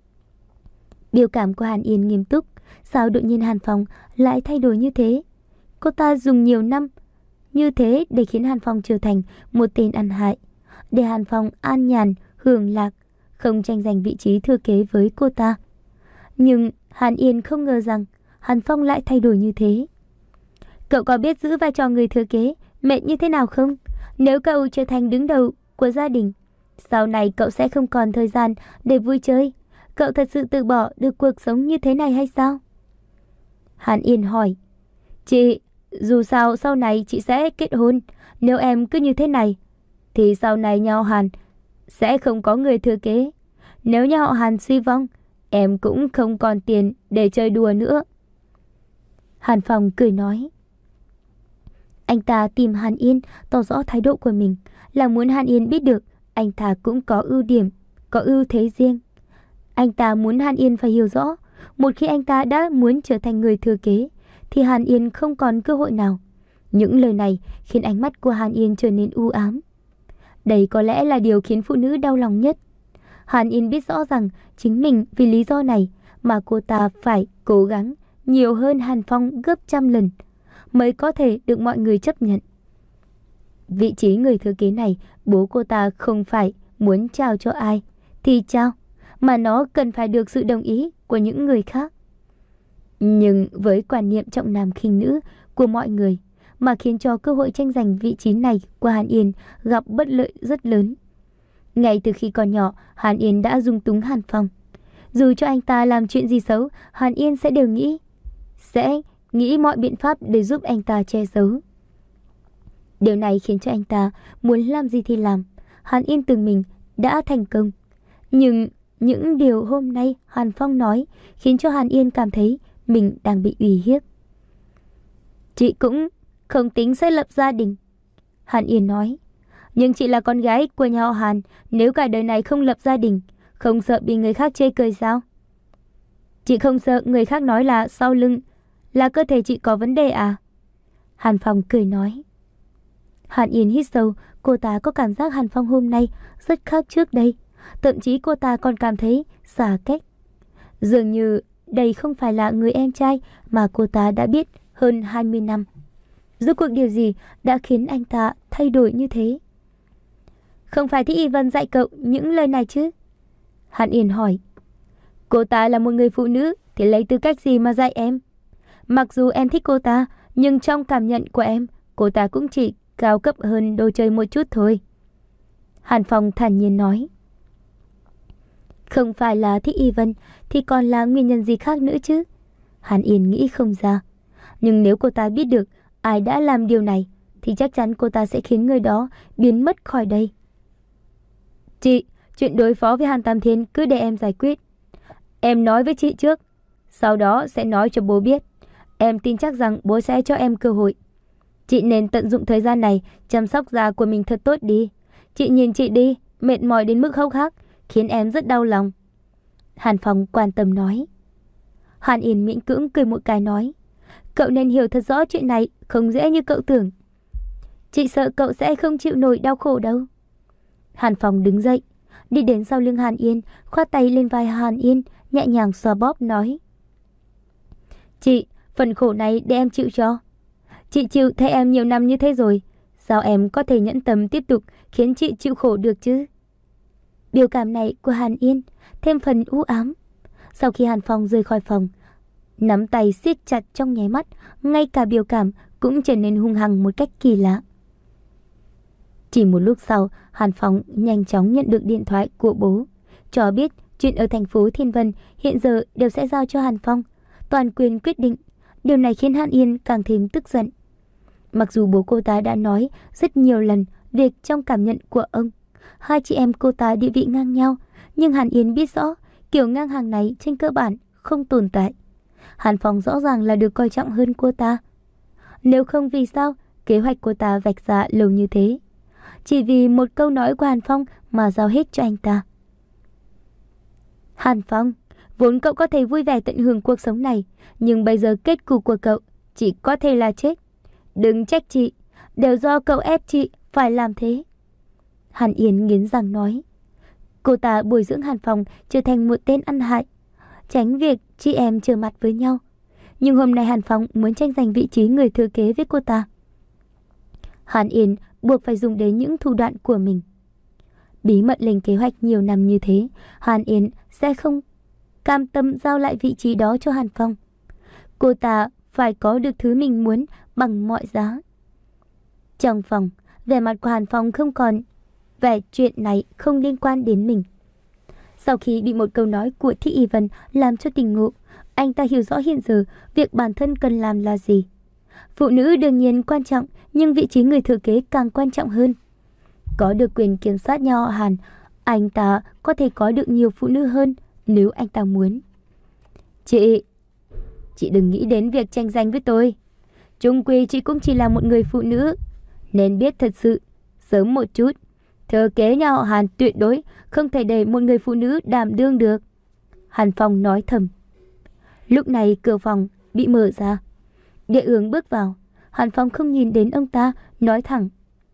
Biểu cảm của Hàn Yên nghiêm túc. Sao đột nhiên Hàn Phong lại thay đổi như thế? Cô ta dùng nhiều năm như thế để khiến Hàn Phong trở thành một tên ăn hại, để Hàn Phong an nhàn, hưởng lạc, không tranh giành vị trí thừa kế với cô ta. Nhưng Hàn Yên không ngờ rằng Hàn Phong lại thay đổi như thế. Cậu có biết giữ vai trò người thừa kế mệt như thế nào không? Nếu cậu trở thành đứng đầu của gia đình, sau này cậu sẽ không còn thời gian để vui chơi. Cậu thật sự từ bỏ được cuộc sống như thế này hay sao? Hàn Yên hỏi. Chị, dù sao sau này chị sẽ kết hôn. Nếu em cứ như thế này, thì sau này nhà họ Hàn sẽ không có người thừa kế. Nếu nhà họ Hàn suy vong, em cũng không còn tiền để chơi đùa nữa. Hàn Phong cười nói. Anh ta tìm Hàn Yên tỏ rõ thái độ của mình, là muốn Hàn Yên biết được anh ta cũng có ưu điểm, có ưu thế riêng. Anh ta muốn Hàn Yên phải hiểu rõ, một khi anh ta đã muốn trở thành người thừa kế, thì Hàn Yên không còn cơ hội nào. Những lời này khiến ánh mắt của Hàn Yên trở nên u ám. Đây có lẽ là điều khiến phụ nữ đau lòng nhất. Hàn Yên biết rõ rằng chính mình vì lý do này mà cô ta phải cố gắng nhiều hơn Hàn Phong gấp trăm lần mới có thể được mọi người chấp nhận. Vị trí người thừa kế này bố cô ta không phải muốn trao cho ai thì trao, mà nó cần phải được sự đồng ý của những người khác. Nhưng với quan niệm trọng nam khinh nữ của mọi người mà khiến cho cơ hội tranh giành vị trí này của Hàn Yên gặp bất lợi rất lớn. Ngay từ khi còn nhỏ, Hàn Yên đã dung túng Hàn Phong. Dù cho anh ta làm chuyện gì xấu, Hàn Yên sẽ đều nghĩ, sẽ nghĩ mọi biện pháp để giúp anh ta che giấu. Điều này khiến cho anh ta muốn làm gì thì làm. Hàn Yên từng mình đã thành công. Nhưng những điều hôm nay Hàn Phong nói khiến cho Hàn Yên cảm thấy mình đang bị uy hiếp. Chị cũng không tính sẽ lập gia đình, Hàn Yên nói. Nhưng chị là con gái của nhà họ Hàn, nếu cả đời này không lập gia đình, không sợ bị người khác chê cười sao? Chị không sợ người khác nói là sau lưng là cơ thể chị có vấn đề à? Hàn Phong cười nói. Hàn Yên hít sâu, cô ta có cảm giác Hàn Phong hôm nay rất khác trước đây. Thậm chí cô ta còn cảm thấy xa cách. Dường như đây không phải là người em trai mà cô ta đã biết hơn hai mươi năm. Rốt cuộc điều gì đã khiến anh ta thay đổi như thế? Không phải Thích Y Vân dạy cậu những lời này chứ? Hàn Yên hỏi. Cô ta là một người phụ nữ thì lấy tư cách gì mà dạy em? Mặc dù em thích cô ta, nhưng trong cảm nhận của em, cô ta cũng chỉ cao cấp hơn đồ chơi một chút thôi. Hàn Phong thản nhiên nói. Không phải là Thích Y Vân thì còn là nguyên nhân gì khác nữa chứ? Hàn Yên nghĩ không ra. Nhưng nếu cô ta biết được ai đã làm điều này thì chắc chắn cô ta sẽ khiến người đó biến mất khỏi đây. Chị, chuyện đối phó với Hàn Tam Thiên cứ để em giải quyết. Em nói với chị trước, sau đó sẽ nói cho bố biết. Em tin chắc rằng bố sẽ cho em cơ hội. Chị nên tận dụng thời gian này chăm sóc da của mình thật tốt đi. Chị nhìn chị đi, mệt mỏi đến mức hốc hác, khiến em rất đau lòng. Hàn Phong quan tâm nói. Hàn Yên miễn cưỡng cười một cái nói. Cậu nên hiểu thật rõ chuyện này không dễ như cậu tưởng. Chị sợ cậu sẽ không chịu nổi đau khổ đâu. Hàn Phong đứng dậy. đi đến sau lưng Hàn Yên, khoát tay lên vai Hàn Yên, nhẹ nhàng xoa bóp nói: Chị, phần khổ này để em chịu cho. Chị chịu thay em nhiều năm như thế rồi, sao em có thể nhẫn tâm tiếp tục khiến chị chịu khổ được chứ? Biểu cảm này của Hàn Yên thêm phần u ám. Sau khi Hàn Phong rời khỏi phòng, nắm tay siết chặt trong nháy mắt, ngay cả biểu cảm cũng trở nên hung hăng một cách kỳ lạ. Chỉ một lúc sau, Hàn Phong nhanh chóng nhận được điện thoại của bố, cho biết chuyện ở thành phố Thiên Vân hiện giờ đều sẽ giao cho Hàn Phong, toàn quyền quyết định. Điều này khiến Hàn Yên càng thêm tức giận. Mặc dù bố cô ta đã nói rất nhiều lần việc trong cảm nhận của ông, hai chị em cô ta địa vị ngang nhau, nhưng Hàn Yên biết rõ kiểu ngang hàng này trên cơ bản không tồn tại. Hàn Phong rõ ràng là được coi trọng hơn cô ta. Nếu không, vì sao kế hoạch cô ta vạch ra lâu như thế? Chỉ vì một câu nói của Hàn Phong mà giao hết cho anh ta. Hàn Phong, vốn cậu có thể vui vẻ tận hưởng cuộc sống này, nhưng bây giờ kết cục của cậu chỉ có thể là chết. Đừng trách chị, đều do cậu ép chị phải làm thế. Hàn Yên nghiến răng nói. Cô ta bồi dưỡng Hàn Phong trở thành một tên ăn hại, tránh việc chị em trở mặt với nhau. Nhưng hôm nay Hàn Phong muốn tranh giành vị trí người thừa kế với cô ta. Hàn Yên buộc phải dùng đến những thủ đoạn của mình. Bí mật lên kế hoạch nhiều năm như thế, Hàn Yên sẽ không cam tâm giao lại vị trí đó cho Hàn Phong. Cô ta phải có được thứ mình muốn bằng mọi giá. Trong phòng, vẻ mặt của Hàn Phong không còn vẻ chuyện này không liên quan đến mình. Sau khi bị một câu nói của Thị Y Vân làm cho tỉnh ngộ, anh ta hiểu rõ hiện giờ việc bản thân cần làm là gì. Phụ nữ đương nhiên quan trọng, nhưng vị trí người thừa kế càng quan trọng hơn. Có được quyền kiểm soát nhà họ Hàn, anh ta có thể có được nhiều phụ nữ hơn nếu anh ta muốn. Chị, chị đừng nghĩ đến việc tranh giành với tôi. Chung quy chị cũng chỉ là một người phụ nữ, nên biết thật sự sớm một chút. Thừa kế nhà họ Hàn tuyệt đối không thể để một người phụ nữ đảm đương được. Hàn Phong nói thầm. Lúc này cửa phòng bị mở ra. Địa Ương bước vào. Hàn Phong không nhìn đến ông ta, nói thẳng.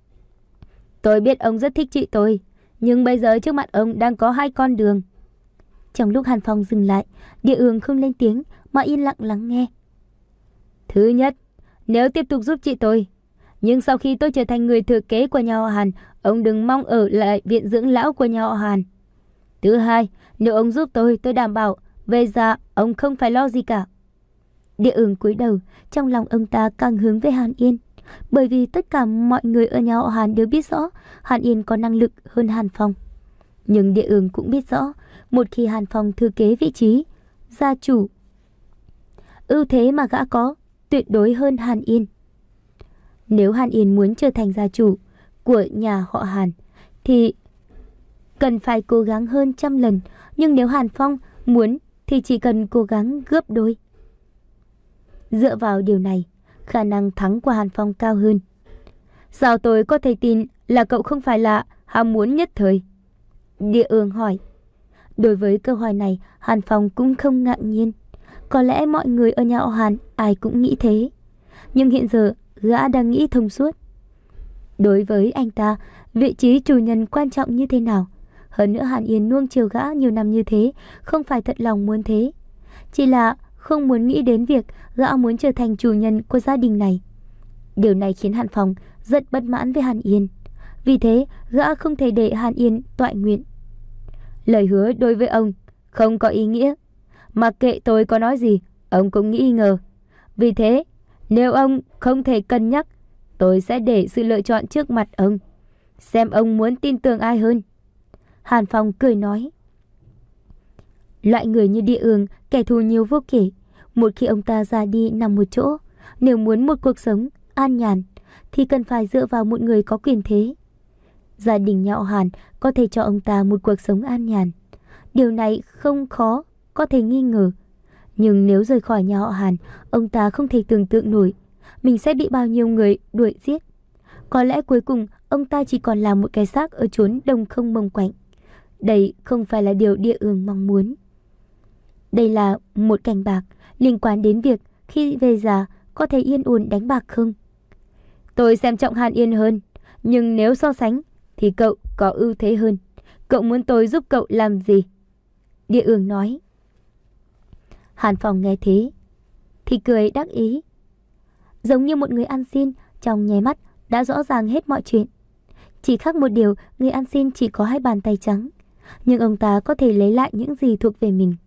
Tôi biết ông rất thích chị tôi, nhưng bây giờ trước mặt ông đang có hai con đường. Trong lúc Hàn Phong dừng lại, Địa Ương không lên tiếng mà yên lặng lắng nghe. Thứ nhất, nếu tiếp tục giúp chị tôi, nhưng sau khi tôi trở thành người thừa kế của nhà họ Hàn, ông đừng mong ở lại viện dưỡng lão của nhà họ Hàn. Thứ hai, nếu ông giúp tôi, tôi đảm bảo về già ông không phải lo gì cả. Địa Ương cúi đầu, trong lòng ông ta càng hướng về Hàn Yên, bởi vì tất cả mọi người ở nhà họ Hàn đều biết rõ Hàn Yên có năng lực hơn Hàn Phong. Nhưng Địa Ương cũng biết rõ, một khi Hàn Phong thừa kế vị trí gia chủ, ưu thế mà gã có tuyệt đối hơn Hàn Yên. Nếu Hàn Yên muốn trở thành gia chủ của nhà họ Hàn thì cần phải cố gắng hơn trăm lần, nhưng nếu Hàn Phong muốn thì chỉ cần cố gắng gấp đôi. Dựa vào điều này, khả năng thắng của Hàn Phong cao hơn. Sao tôi có thể tin là cậu không phải là ham muốn nhất thời? Địa Ương hỏi. Đối với câu hỏi này, Hàn Phong cũng không ngạc nhiên. Có lẽ mọi người ở nhà họ Hàn ai cũng nghĩ thế. Nhưng hiện giờ gã đang nghĩ thông suốt. Đối với anh ta, vị trí chủ nhân quan trọng như thế nào? Hơn nữa Hàn Yên nuông chiều gã nhiều năm như thế, không phải thật lòng muốn thế. Chỉ là không muốn nghĩ đến việc gã muốn trở thành chủ nhân của gia đình này. Điều này khiến Hàn Phong rất bất mãn với Hàn Yên. Vì thế, gã không thể để Hàn Yên toại nguyện. Lời hứa đối với ông không có ý nghĩa. Mặc kệ tôi có nói gì, ông cũng nghi ngờ. Vì thế, nếu ông không thể cân nhắc, tôi sẽ để sự lựa chọn trước mặt ông, xem ông muốn tin tưởng ai hơn. Hàn Phong cười nói. Loại người như Địa Ương, kẻ thù nhiều vô kể. Một khi ông ta ra đi nằm một chỗ, nếu muốn một cuộc sống an nhàn thì cần phải dựa vào một người có quyền thế. Gia đình nhà họ Hàn có thể cho ông ta một cuộc sống an nhàn. Điều này không khó có thể nghi ngờ. Nhưng nếu rời khỏi nhà họ Hàn, ông ta không thể tưởng tượng nổi mình sẽ bị bao nhiêu người đuổi giết. Có lẽ cuối cùng ông ta chỉ còn là một cái xác ở chốn đồng không mông quạnh. Đây không phải là điều Địa Ương mong muốn. Đây là một cành bạc liên quan đến việc khi về già có thể yên ổn đánh bạc không. Tôi xem trọng Hàn Yên hơn, nhưng nếu so sánh thì cậu có ưu thế hơn. Cậu muốn tôi giúp cậu làm gì? Địa Ương nói. Hàn Phong nghe thế thì cười đắc ý. Giống như một người ăn xin, trong nháy mắt đã rõ ràng hết mọi chuyện. Chỉ khác một điều, người ăn xin chỉ có hai bàn tay trắng, nhưng ông ta có thể lấy lại những gì thuộc về mình.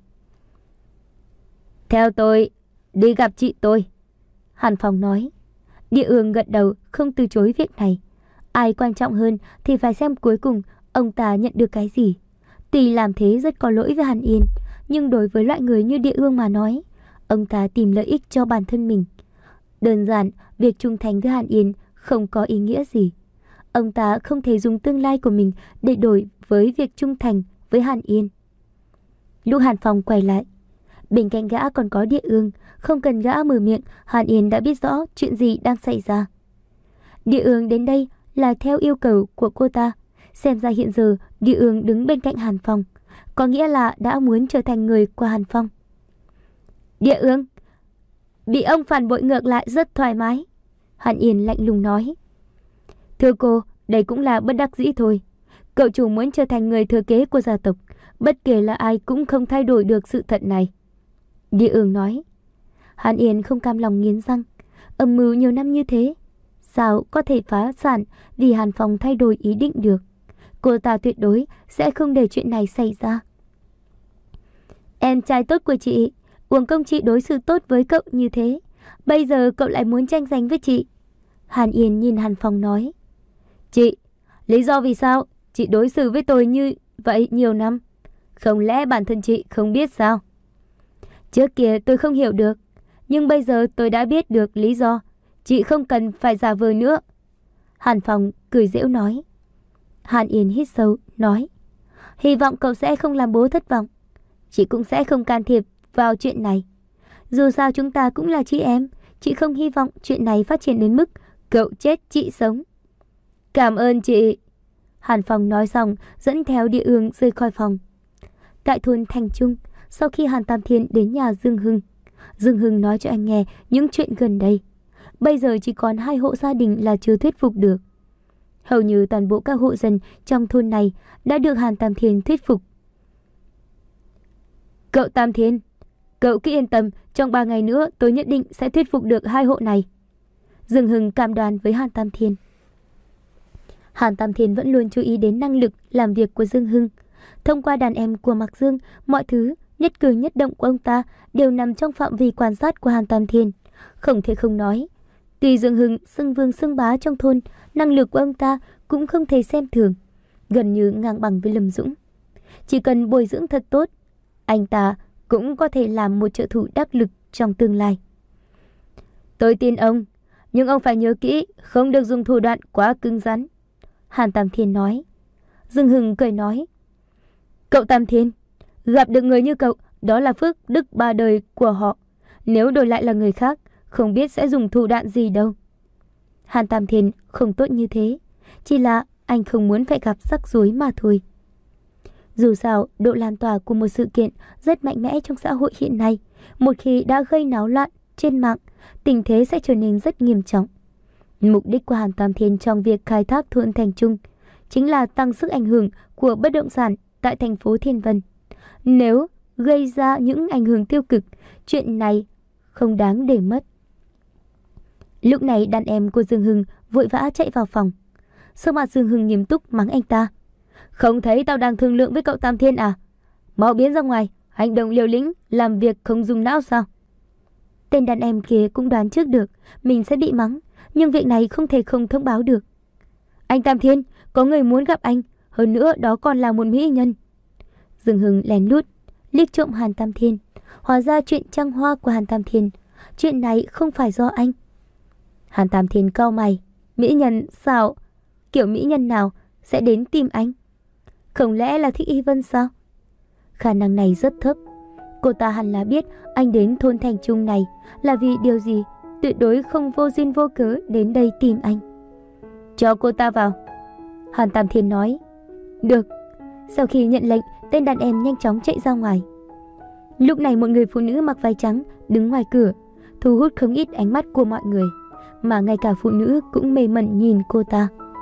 Theo tôi, đi gặp chị tôi, Hàn Phong nói. Địa Ương gật đầu, không từ chối việc này. Ai quan trọng hơn thì phải xem cuối cùng ông ta nhận được cái gì. Tuy làm thế rất có lỗi với Hàn Yên, nhưng đối với loại người như Địa Ương mà nói, ông ta tìm lợi ích cho bản thân mình. Đơn giản, việc trung thành với Hàn Yên không có ý nghĩa gì. Ông ta không thể dùng tương lai của mình để đổi với việc trung thành với Hàn Yên. Lúc Hàn Phong quay lại, bên cạnh gã còn có Địa Ương. Không cần gã mở miệng, Hàn Yên đã biết rõ chuyện gì đang xảy ra. Địa Ương đến đây là theo yêu cầu của cô ta. Xem ra hiện giờ Địa Ương đứng bên cạnh Hàn Phong, có nghĩa là đã muốn trở thành người của Hàn Phong. Địa Ương bị ông phản bội ngược lại rất thoải mái, Hàn Yên lạnh lùng nói. Thưa cô, đây cũng là bất đắc dĩ thôi. Cậu chủ muốn trở thành người thừa kế của gia tộc, bất kể là ai cũng không thay đổi được sự thật này, Địa Ương nói. Hàn Yên không cam lòng nghiến răng. Âm mưu nhiều năm như thế, sao có thể phá sản vì Hàn Phong thay đổi ý định được. Cô ta tuyệt đối sẽ không để chuyện này xảy ra. Em trai tốt của chị, uổng công chị đối xử tốt với cậu như thế, bây giờ cậu lại muốn tranh giành với chị. Hàn Yên nhìn Hàn Phong nói. Chị, lý do vì sao chị đối xử với tôi như vậy nhiều năm, không lẽ bản thân chị không biết sao? Trước kia tôi không hiểu được, nhưng bây giờ tôi đã biết được lý do. Chị không cần phải giả vờ nữa, Hàn Phong cười giễu nói. Hàn Yên hít sâu nói. Hy vọng cậu sẽ không làm bố thất vọng. Chị cũng sẽ không can thiệp vào chuyện này. Dù sao chúng ta cũng là chị em. Chị không hy vọng chuyện này phát triển đến mức cậu chết chị sống. Cảm ơn chị, Hàn Phong nói xong dẫn theo Địa Ương rời khỏi phòng. Tại thôn Thành Trung, sau khi Hàn Tam Thiên đến nhà Dương Hưng, Dương Hưng nói cho anh nghe những chuyện gần đây. Bây giờ chỉ còn hai hộ gia đình là chưa thuyết phục được. Hầu như toàn bộ các hộ dân trong thôn này đã được Hàn Tam Thiên thuyết phục. Cậu Tam Thiên, cậu cứ yên tâm, trong ba ngày nữa tôi nhất định sẽ thuyết phục được hai hộ này, Dương Hưng cam đoan với Hàn Tam Thiên. Hàn Tam Thiên vẫn luôn chú ý đến năng lực làm việc của Dương Hưng. Thông qua đàn em của Mạc Dương, mọi thứ, nhất cử nhất động của ông ta đều nằm trong phạm vi quan sát của Hàn Tam Thiên. Không thể không nói, tuy Dương Hưng xưng vương xưng bá trong thôn, năng lực của ông ta cũng không thể xem thường, gần như ngang bằng với Lâm Dũng. Chỉ cần bồi dưỡng thật tốt, anh ta cũng có thể làm một trợ thủ đắc lực trong tương lai. Tôi tin ông, nhưng ông phải nhớ kỹ, không được dùng thủ đoạn quá cứng rắn, Hàn Tam Thiên nói. Dương Hưng cười nói. Cậu Tam Thiên, gặp được người như cậu, đó là phước đức ba đời của họ. Nếu đổi lại là người khác, không biết sẽ dùng thủ đoạn gì đâu. Hàn Tam Thiên không tốt như thế, chỉ là anh không muốn phải gặp rắc rối mà thôi. Dù sao, độ lan tỏa của một sự kiện rất mạnh mẽ trong xã hội hiện nay. Một khi đã gây náo loạn trên mạng, tình thế sẽ trở nên rất nghiêm trọng. Mục đích của Hàn Tam Thiên trong việc khai thác thôn Thành Trung chính là tăng sức ảnh hưởng của bất động sản tại thành phố Thiên Vân. Nếu gây ra những ảnh hưởng tiêu cực, chuyện này không đáng để mất. Lúc này đàn em của Dương Hưng vội vã chạy vào phòng. Sắc mặt Dương Hưng nghiêm túc mắng anh ta. Không thấy tao đang thương lượng với cậu Tam Thiên à? Mau biến ra ngoài, hành động liều lĩnh, làm việc không dùng não sao? Tên đàn em kia cũng đoán trước được mình sẽ bị mắng, nhưng việc này không thể không thông báo được. Anh Tam Thiên, có người muốn gặp anh, hơn nữa đó còn là một mỹ nhân. Dương Hưng lén lút liếc trộm Hàn Tam Thiên. Hóa ra chuyện trăng hoa của Hàn Tam Thiên, chuyện này không phải do anh. Hàn Tam Thiên cau mày. Mỹ nhân sao? Kiểu mỹ nhân nào sẽ đến tìm anh? Không lẽ là Thích Y Vân sao? Khả năng này rất thấp. Cô ta hẳn là biết anh đến thôn Thành Trung này là vì điều gì, tuyệt đối không vô duyên vô cớ đến đây tìm anh. Cho cô ta vào, Hàn Tam Thiên nói. Được. Sau khi nhận lệnh, tên đàn em nhanh chóng chạy ra ngoài. Lúc này một người phụ nữ mặc váy trắng đứng ngoài cửa, thu hút không ít ánh mắt của mọi người, mà ngay cả phụ nữ cũng mê mẩn nhìn cô ta.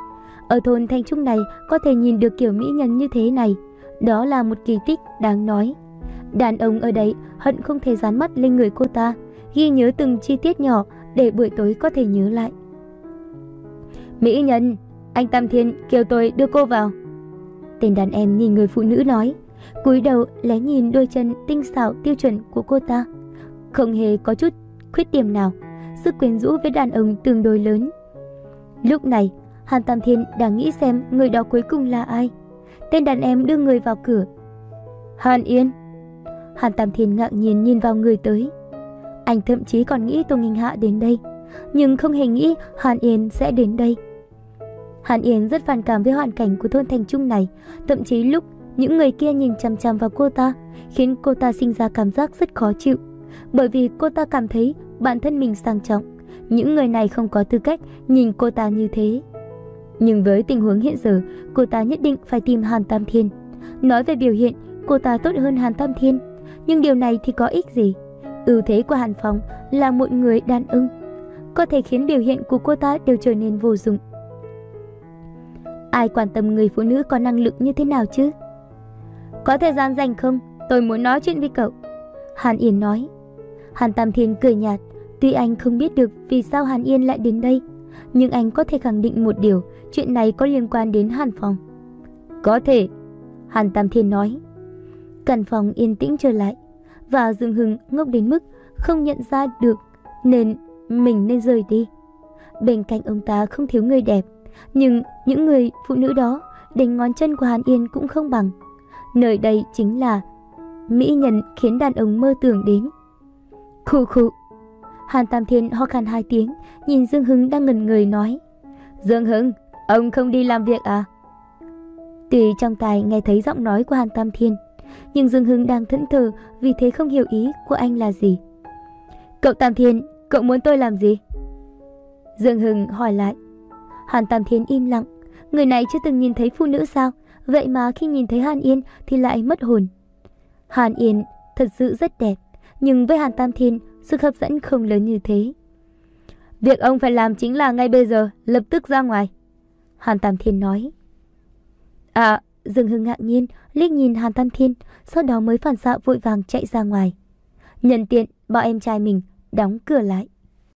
Ở thôn Thanh Trúc này có thể nhìn được kiểu mỹ nhân như thế này, đó là một kỳ tích đáng nói. Đàn ông ở đây hận không thể dán mắt lên người cô ta, ghi nhớ từng chi tiết nhỏ để buổi tối có thể nhớ lại. Mỹ nhân, anh Tam Thiên kêu tôi đưa cô vào. Tên đàn em nhìn người phụ nữ nói, cúi đầu lé nhìn đôi chân tinh xảo tiêu chuẩn của cô ta. Không hề có chút khuyết điểm nào, sức quyến rũ với đàn ông tương đối lớn. Lúc này, Hàn Tam Thiên đang nghĩ xem người đó cuối cùng là ai. Tên đàn em đưa người vào cửa. Hàn Yên. Hàn Tam Thiên ngạc nhiên nhìn vào người tới. Anh thậm chí còn nghĩ Tô Nghinh Hạ đến đây, nhưng không hề nghĩ Hàn Yên sẽ đến đây. Hàn Yên rất phản cảm với hoàn cảnh của thôn Thành Trung này, thậm chí lúc những người kia nhìn chằm chằm vào cô ta, khiến cô ta sinh ra cảm giác rất khó chịu, bởi vì cô ta cảm thấy bản thân mình sang trọng, những người này không có tư cách nhìn cô ta như thế. Nhưng với tình huống hiện giờ, cô ta nhất định phải tìm Hàn Tam Thiên. Nói về biểu hiện, cô ta tốt hơn Hàn Tam Thiên, nhưng điều này thì có ích gì? Ưu thế của Hàn Phong là một người đàn ông, có thể khiến biểu hiện của cô ta đều trở nên vô dụng. Ai quan tâm người phụ nữ có năng lực như thế nào chứ? Có thời gian rảnh không? Tôi muốn nói chuyện với cậu. Hàn Yên nói. Hàn Tam Thiên cười nhạt, tuy anh không biết được vì sao Hàn Yên lại đến đây, nhưng anh có thể khẳng định một điều, chuyện này có liên quan đến Hàn Phong. Có thể, Hàn Tam Thiên nói. Căn phòng yên tĩnh trở lại, và Dương Hưng ngốc đến mức không nhận ra được nên mình nên rời đi. Bên cạnh ông ta không thiếu người đẹp, nhưng những người phụ nữ đó đến ngón chân của Hàn Yên cũng không bằng. Nơi đây chính là mỹ nhân khiến đàn ông mơ tưởng đến. Khụ khụ. Hàn Tam Thiên ho khan hai tiếng, nhìn Dương Hưng đang ngẩn người nói. Dương Hưng, ông không đi làm việc à? Tuy trong tai nghe thấy giọng nói của Hàn Tam Thiên, nhưng Dương Hưng đang thẫn thờ, vì thế không hiểu ý của anh là gì. Cậu Tam Thiên, cậu muốn tôi làm gì? Dương Hưng hỏi lại. Hàn Tam Thiên im lặng, người này chưa từng nhìn thấy phụ nữ sao, vậy mà khi nhìn thấy Hàn Yên thì lại mất hồn. Hàn Yên thật sự rất đẹp, nhưng với Hàn Tam Thiên, sức hấp dẫn không lớn như thế. Việc ông phải làm chính là ngay bây giờ, lập tức ra ngoài. Hàn Tam Thiên nói. À, Dương Hưng ngạc nhiên, liếc nhìn Hàn Tam Thiên, sau đó mới phản xạ vội vàng chạy ra ngoài. Nhân tiện, bảo em trai mình đóng cửa lại.